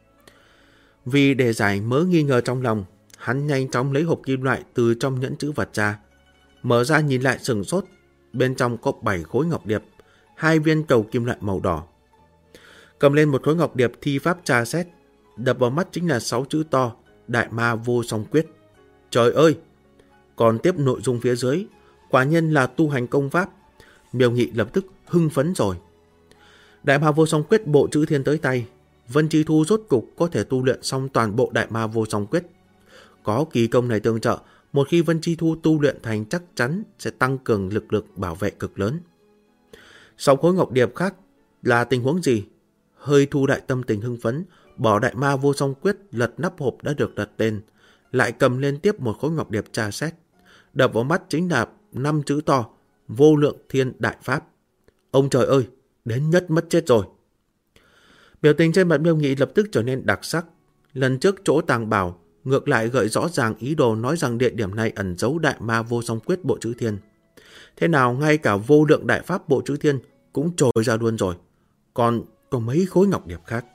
Speaker 1: Vì để giải mớ nghi ngờ trong lòng, hắn nhanh chóng lấy hộp kim loại từ trong nhẫn chữ vật ra. Mở ra nhìn lại sửng sốt, bên trong có 7 khối ngọc điệp, 2 viên cầu kim loại màu đỏ. Cầm lên một khối ngọc điệp thi pháp tra xét, đập vào mắt chính là 6 chữ to, Đại Ma Vô Song Quyết. Trời ơi! Còn tiếp nội dung phía dưới, quả nhân là tu hành công pháp. Miêu Nghị lập tức hưng phấn rồi. Đại Ma Vô Song Quyết bộ chữ thiên tới tay, Vân Chi Thu rốt cục có thể tu luyện xong toàn bộ Đại Ma Vô Song Quyết. Có kỳ công này tương trợ, một khi Vân Chi Thu tu luyện thành chắc chắn sẽ tăng cường lực lượng bảo vệ cực lớn. 6 khối ngọc điệp khác là tình huống gì? Hơi thu đại tâm tình hưng phấn, bỏ Đại Ma Vô Song Quyết lật nắp hộp đã được đặt tên, lại cầm lên tiếp một khối ngọc điệp tra xét. Đập vào mắt chính là 5 chữ to, Vô Lượng Thiên Đại Pháp. Ông trời ơi, đến nhất mất chết rồi. Biểu tình trên mặt Miêu Nghị lập tức trở nên đặc sắc. Lần trước chỗ tàng bảo ngược lại gợi rõ ràng ý đồ nói rằng địa điểm này ẩn giấu Đại Ma Vô Song Quyết bộ chữ thiên. Thế nào ngay cả Vô Lượng Đại Pháp bộ chữ thiên cũng trồi ra luôn rồi. Còn có mấy khối ngọc điệp khác.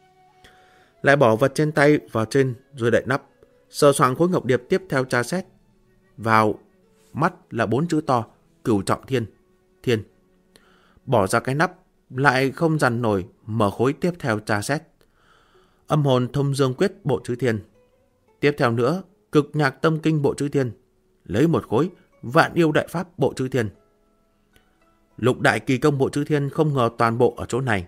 Speaker 1: Lại bỏ vật trên tay vào trên rồi đậy nắp. Sờ soạng khối ngọc điệp tiếp theo tra xét. Vào mắt là 4 chữ to, Cửu Trọng Thiên. Thiên. Bỏ ra cái nắp, lại không dằn nổi, mở khối tiếp theo tra xét. Âm Hồn Thông Dương Quyết bộ chữ thiên. Tiếp theo nữa, Cực Nhạc Tâm Kinh bộ chữ thiên. Lấy một khối, Vạn Yêu Đại Pháp bộ chữ thiên. Lục Đại Kỳ Công bộ chữ thiên không ngờ toàn bộ ở chỗ này.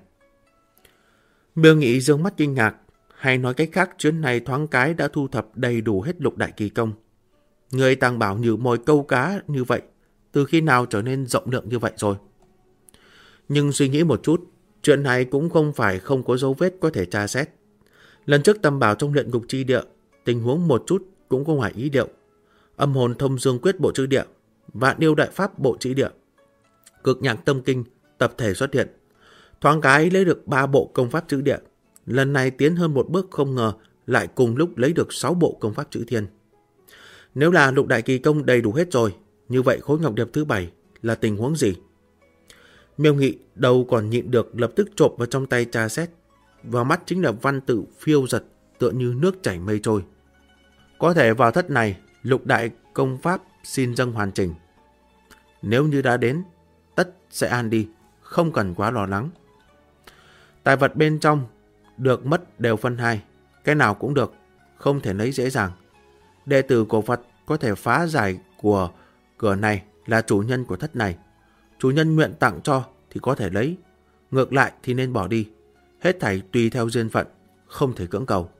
Speaker 1: Miêu Nghị dương mắt kinh ngạc, hay nói cách khác chuyến này thoáng cái đã thu thập đầy đủ hết Lục Đại Kỳ Công. Người tàng bảo như mồi câu cá như vậy, từ khi nào trở nên rộng lượng như vậy rồi? Nhưng suy nghĩ một chút, chuyện này cũng không phải không có dấu vết có thể tra xét. Lần trước tầm bảo trong luyện ngục chi địa, tình huống một chút cũng có ngoài ý liệu. Âm Hồn Thông Dương Quyết bộ chữ địa, Vạn Yêu Đại Pháp bộ chữ địa, Cực Nhạc Tâm Kinh tập thể xuất hiện. Thoáng cái lấy được 3 bộ công pháp chữ địa. Lần này tiến hơn một bước không ngờ lại cùng lúc lấy được 6 bộ công pháp chữ thiên. Nếu là Lục Đại Kỳ Công đầy đủ hết rồi, như vậy khối ngọc điệp thứ 7 là tình huống gì? Miêu Nghị đầu còn nhịn được lập tức chộp vào trong tay tra xét. Vào mắt chính là văn tự phiêu giật tựa như nước chảy mây trôi. Có thể vào thất này, Lục Đại Công Pháp xin dâng hoàn chỉnh. Nếu như đã đến, tất sẽ an đi, không cần quá lo lắng. Tài vật bên trong, được mất đều phân hai, cái nào cũng được, không thể lấy dễ dàng. Đệ tử của Phật có thể phá giải của cửa này là chủ nhân của thất này. Chủ nhân nguyện tặng cho thì có thể lấy, ngược lại thì nên bỏ đi. Hết thảy tùy theo duyên phận, không thể cưỡng cầu.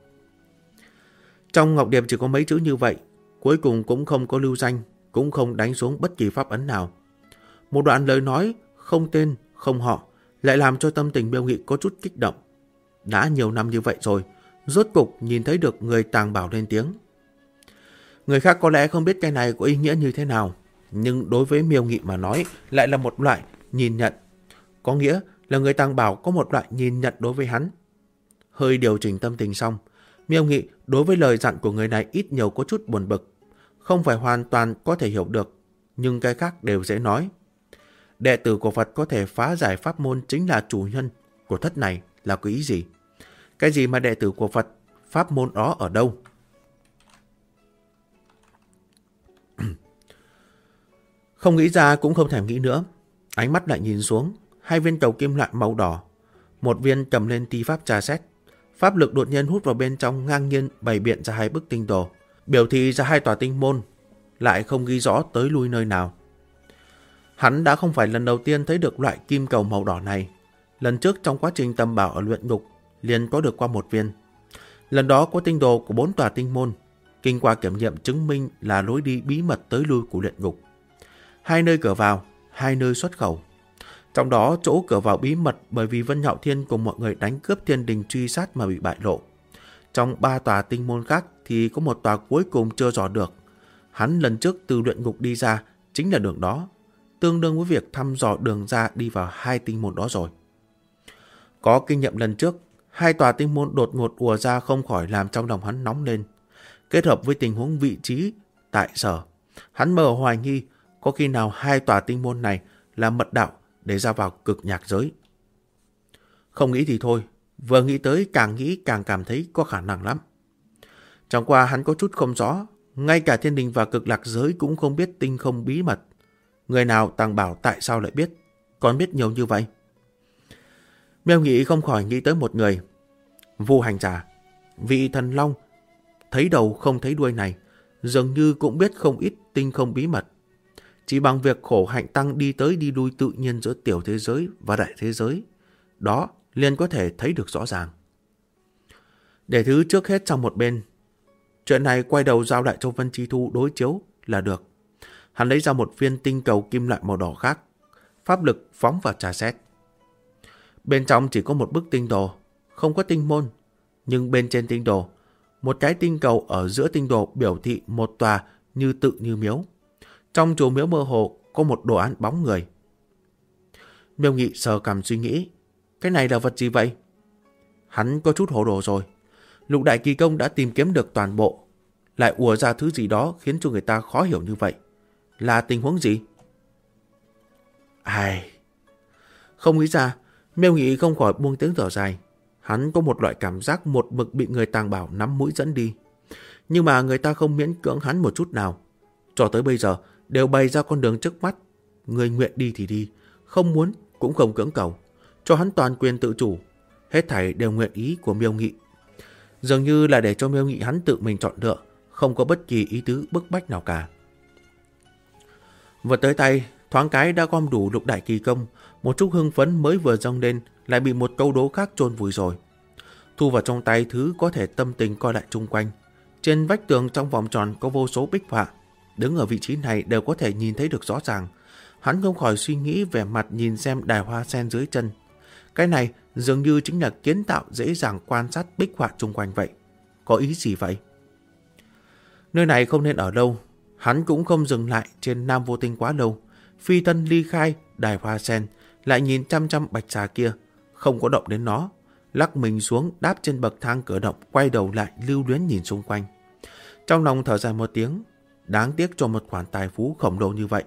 Speaker 1: Trong ngọc điệp chỉ có mấy chữ như vậy, cuối cùng cũng không có lưu danh, cũng không đánh xuống bất kỳ pháp ấn nào. Một đoạn lời nói không tên, không họ, lại làm cho tâm tình Miêu Nghị có chút kích động. Đã nhiều năm như vậy rồi, rốt cục nhìn thấy được người tàng bảo lên tiếng. Người khác có lẽ không biết cái này có ý nghĩa như thế nào, nhưng đối với Miêu Nghị mà nói lại là một loại nhìn nhận. Có nghĩa là người tàng bảo có một loại nhìn nhận đối với hắn. Hơi điều chỉnh tâm tình xong, Miêu Nghị đối với lời dặn của người này ít nhiều có chút buồn bực. Không phải hoàn toàn có thể hiểu được, nhưng cái khác đều dễ nói. Đệ tử của Phật có thể phá giải pháp môn chính là chủ nhân của thất này là có ý gì? Cái gì mà đệ tử của Phật, pháp môn đó ở đâu? Không nghĩ ra cũng không thèm nghĩ nữa. Ánh mắt lại nhìn xuống, hai viên cầu kim loại màu đỏ. Một viên cầm lên ti pháp tra xét. Pháp lực đột nhiên hút vào bên trong, ngang nhiên bày biện ra hai bức tinh đồ, biểu thị ra hai tòa tinh môn, lại không ghi rõ tới lui nơi nào. Hắn đã không phải lần đầu tiên thấy được loại kim cầu màu đỏ này. Lần trước trong quá trình tầm bảo ở luyện ngục liền có được qua một viên. Lần đó có tinh đồ của 4 tòa tinh môn. Kinh qua kiểm nghiệm chứng minh là lối đi bí mật tới lui của luyện ngục. 2 nơi cửa vào, 2 nơi xuất khẩu. Trong đó chỗ cửa vào bí mật bởi vì Vân Hạo Thiên cùng mọi người đánh cướp thiên đình truy sát mà bị bại lộ. Trong 3 tòa tinh môn khác thì có một tòa cuối cùng chưa dò được. Hắn lần trước từ luyện ngục đi ra chính là đường đó, tương đương với việc thăm dò đường ra đi vào 2 tinh môn đó rồi. Có kinh nghiệm lần trước, 2 tòa tinh môn đột ngột ùa ra không khỏi làm trong lòng hắn nóng lên. Kết hợp với tình huống vị trí tại sở, hắn mơ hoài nghi có khi nào 2 tòa tinh môn này là mật đạo để ra vào cực nhạc giới. Không nghĩ thì thôi, vừa nghĩ tới càng nghĩ càng cảm thấy có khả năng lắm. Chẳng qua hắn có chút không rõ, ngay cả thiên đình và cực lạc giới cũng không biết tinh không bí mật. Người nào Tàng Bảo tại sao lại biết, còn biết nhiều như vậy? Miêu Nghị không khỏi nghĩ tới một người. Vu hành giả, vị thần long, thấy đầu không thấy đuôi này, dường như cũng biết không ít tinh không bí mật. Chỉ bằng việc khổ hạnh tăng đi tới đi lui tự nhiên giữa tiểu thế giới và đại thế giới, đó liền có thể thấy được rõ ràng. Để thứ trước hết sang một bên, chuyện này quay đầu giao lại cho Vân Chi Thu đối chiếu là được. Hắn lấy ra một viên tinh cầu kim loại màu đỏ khác, pháp lực phóng vào trà xét. Bên trong chỉ có một bức tinh đồ, không có tinh môn, nhưng bên trên tinh đồ, một cái tinh cầu ở giữa tinh đồ biểu thị một tòa như tự như miếu. Trong chùa miếu mơ hồ có một đồ án bóng người. Miêu Nghị sờ cằm suy nghĩ, cái này là vật gì vậy? Hắn có chút hồ đồ rồi. Lục đại kỳ công đã tìm kiếm được toàn bộ, lại ùa ra thứ gì đó khiến cho người ta khó hiểu như vậy. Là tình huống gì? Ai... Không nghĩ ra, Miêu Nghị không khỏi buông tiếng thở dài. Hắn có một loại cảm giác một mực bị người Tàng Bảo nắm mũi dẫn đi. Nhưng mà người ta không miễn cưỡng hắn một chút nào. Cho tới bây giờ đều bày ra con đường trước mắt. Người nguyện đi thì đi, không muốn cũng không cưỡng cầu. Cho hắn toàn quyền tự chủ. Hết thảy đều nguyện ý của Miêu Nghị. Dường như là để cho Miêu Nghị hắn tự mình chọn lựa, không có bất kỳ ý tứ bức bách nào cả. Vừa tới tay, thoáng cái đã gom đủ lục đại kỳ công. Một chút hưng phấn mới vừa dâng lên lại bị một câu đố khác chôn vùi rồi. Thu vào trong tay thứ có thể tâm tình coi lại chung quanh. Trên vách tường trong vòng tròn có vô số bích họa. Đứng ở vị trí này đều có thể nhìn thấy được rõ ràng. Hắn không khỏi suy nghĩ vẻ mặt nhìn xem đài hoa sen dưới chân. Cái này dường như chính là kiến tạo dễ dàng quan sát bích họa chung quanh vậy. Có ý gì vậy? Nơi này không nên ở lâu. Hắn cũng không dừng lại trên Nam Vô Tinh quá lâu. Phi thân ly khai đài hoa sen, lại nhìn chăm chăm bạch xà kia, không có động đến nó. Lắc mình xuống đáp trên bậc thang cửa động, quay đầu lại lưu luyến nhìn xung quanh. Trong lòng thở dài một tiếng, đáng tiếc cho một khoản tài phú khổng lồ như vậy.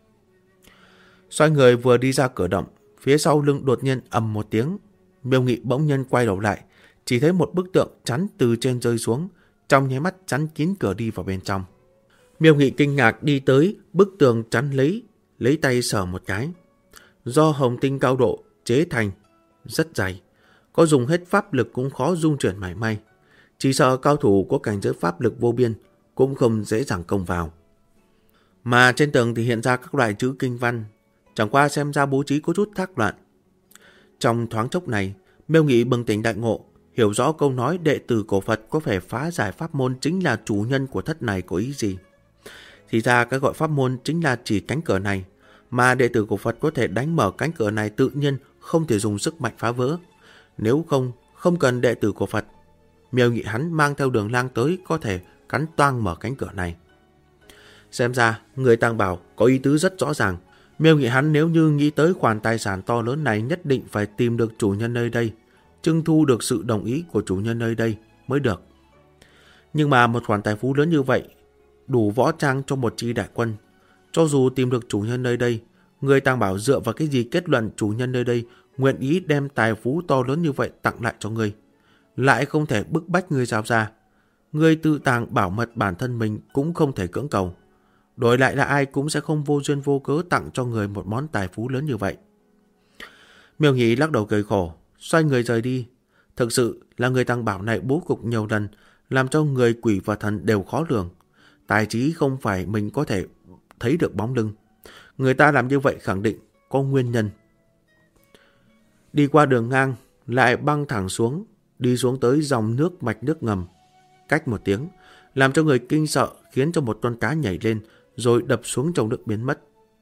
Speaker 1: Xoay người vừa đi ra cửa động, phía sau lưng đột nhiên ầm một tiếng. Miêu Nghị bỗng nhiên quay đầu lại, chỉ thấy một bức tượng chắn từ trên rơi xuống, trong nháy mắt chắn kín cửa đi vào bên trong. Miêu Nghị kinh ngạc đi tới bức tường chắn lấy tay sờ một cái. Do hồng tinh cao độ chế thành, rất dày, có dùng hết pháp lực cũng khó dung chuyển mảy may. Chỉ sợ cao thủ có cảnh giới pháp lực vô biên cũng không dễ dàng công vào. Mà trên tường thì hiện ra các loại chữ kinh văn, chẳng qua xem ra bố trí có chút thác loạn. Trong thoáng chốc này, Miêu Nghị bừng tỉnh đại ngộ, hiểu rõ câu nói đệ tử của Phật có thể phá giải pháp môn chính là chủ nhân của thất này có ý gì. Thì ra cái gọi pháp môn chính là chỉ cánh cửa này, mà đệ tử của Phật có thể đánh mở cánh cửa này tự nhiên không thể dùng sức mạnh phá vỡ. Nếu không cần đệ tử của Phật, Miêu Nghị hắn mang theo Đường Lang tới có thể cắn toang mở cánh cửa này. Xem ra, người Tàng Bảo có ý tứ rất rõ ràng. Miêu Nghị hắn nếu như nghĩ tới khoản tài sản to lớn này nhất định phải tìm được chủ nhân nơi đây, trưng thu được sự đồng ý của chủ nhân nơi đây mới được. Nhưng mà một khoản tài phú lớn như vậy đủ võ trang cho một chi đại quân. Cho dù tìm được chủ nhân nơi đây, người Tàng Bảo dựa vào cái gì kết luận chủ nhân nơi đây nguyện ý đem tài phú to lớn như vậy tặng lại cho ngươi, lại không thể bức bách ngươi giao ra. Ngươi tự Tàng bảo mật bản thân mình cũng không thể cưỡng cầu. Đổi lại là ai cũng sẽ không vô duyên vô cớ tặng cho người một món tài phú lớn như vậy. Miêu Nhị lắc đầu cười khổ, xoay người rời đi. Thực sự là người Tàng Bảo này bố cục nhiều lần, làm cho người quỷ và thần đều khó lường. Tài trí không phải mình có thể thấy được bóng lưng. Người ta làm như vậy khẳng định có nguyên nhân. Đi qua đường ngang, lại băng thẳng xuống, đi xuống tới dòng nước mạch nước ngầm. Cách một tiếng, làm cho người kinh sợ, khiến cho một con cá nhảy lên, rồi đập xuống trong nước biến mất.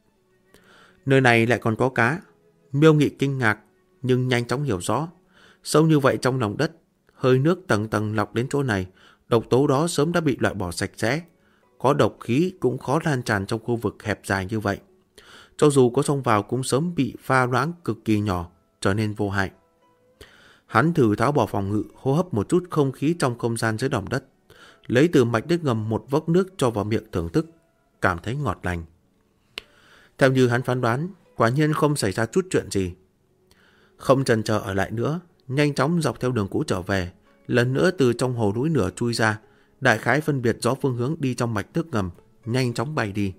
Speaker 1: Nơi này lại còn có cá. Miêu Nghị kinh ngạc, nhưng nhanh chóng hiểu rõ. Sâu như vậy trong lòng đất, hơi nước tầng tầng lọc đến chỗ này, độc tố đó sớm đã bị loại bỏ sạch sẽ. Có độc khí cũng khó lan tràn trong khu vực hẹp dài như vậy. Cho dù có xông vào cũng sớm bị pha loãng cực kỳ nhỏ, trở nên vô hại. Hắn thử tháo bỏ phòng ngự, hô hấp một chút không khí trong không gian dưới lòng đất, lấy từ mạch nước ngầm một vốc nước cho vào miệng thưởng thức, cảm thấy ngọt lành. Theo như hắn phán đoán, quả nhiên không xảy ra chút chuyện gì. Không chần chờ ở lại nữa, nhanh chóng dọc theo đường cũ trở về, lần nữa từ trong hồ núi nửa chui ra, đại khái phân biệt rõ phương hướng đi trong mạch nước ngầm, nhanh chóng bay đi.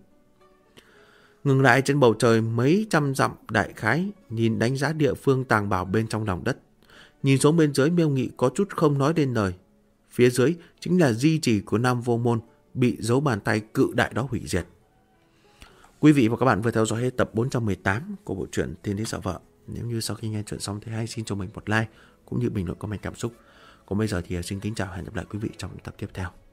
Speaker 1: Ngừng lại trên bầu trời mấy trăm dặm đại khái, nhìn đánh giá địa phương Tàng Bảo bên trong lòng đất. Nhìn xuống bên dưới, Miêu Nghị có chút không nói nên lời. Phía dưới chính là di chỉ của Nam Vô Môn, bị dấu bàn tay cự đại đó hủy diệt. Quý vị và các bạn vừa theo dõi hết tập 418 của bộ truyện Thiên Đế Sợ Vợ. Nếu như sau khi nghe chuyện xong thì hãy xin cho mình một like cũng như bình luận comment cảm xúc. Còn bây giờ thì xin kính chào, hẹn gặp lại quý vị trong tập tiếp theo.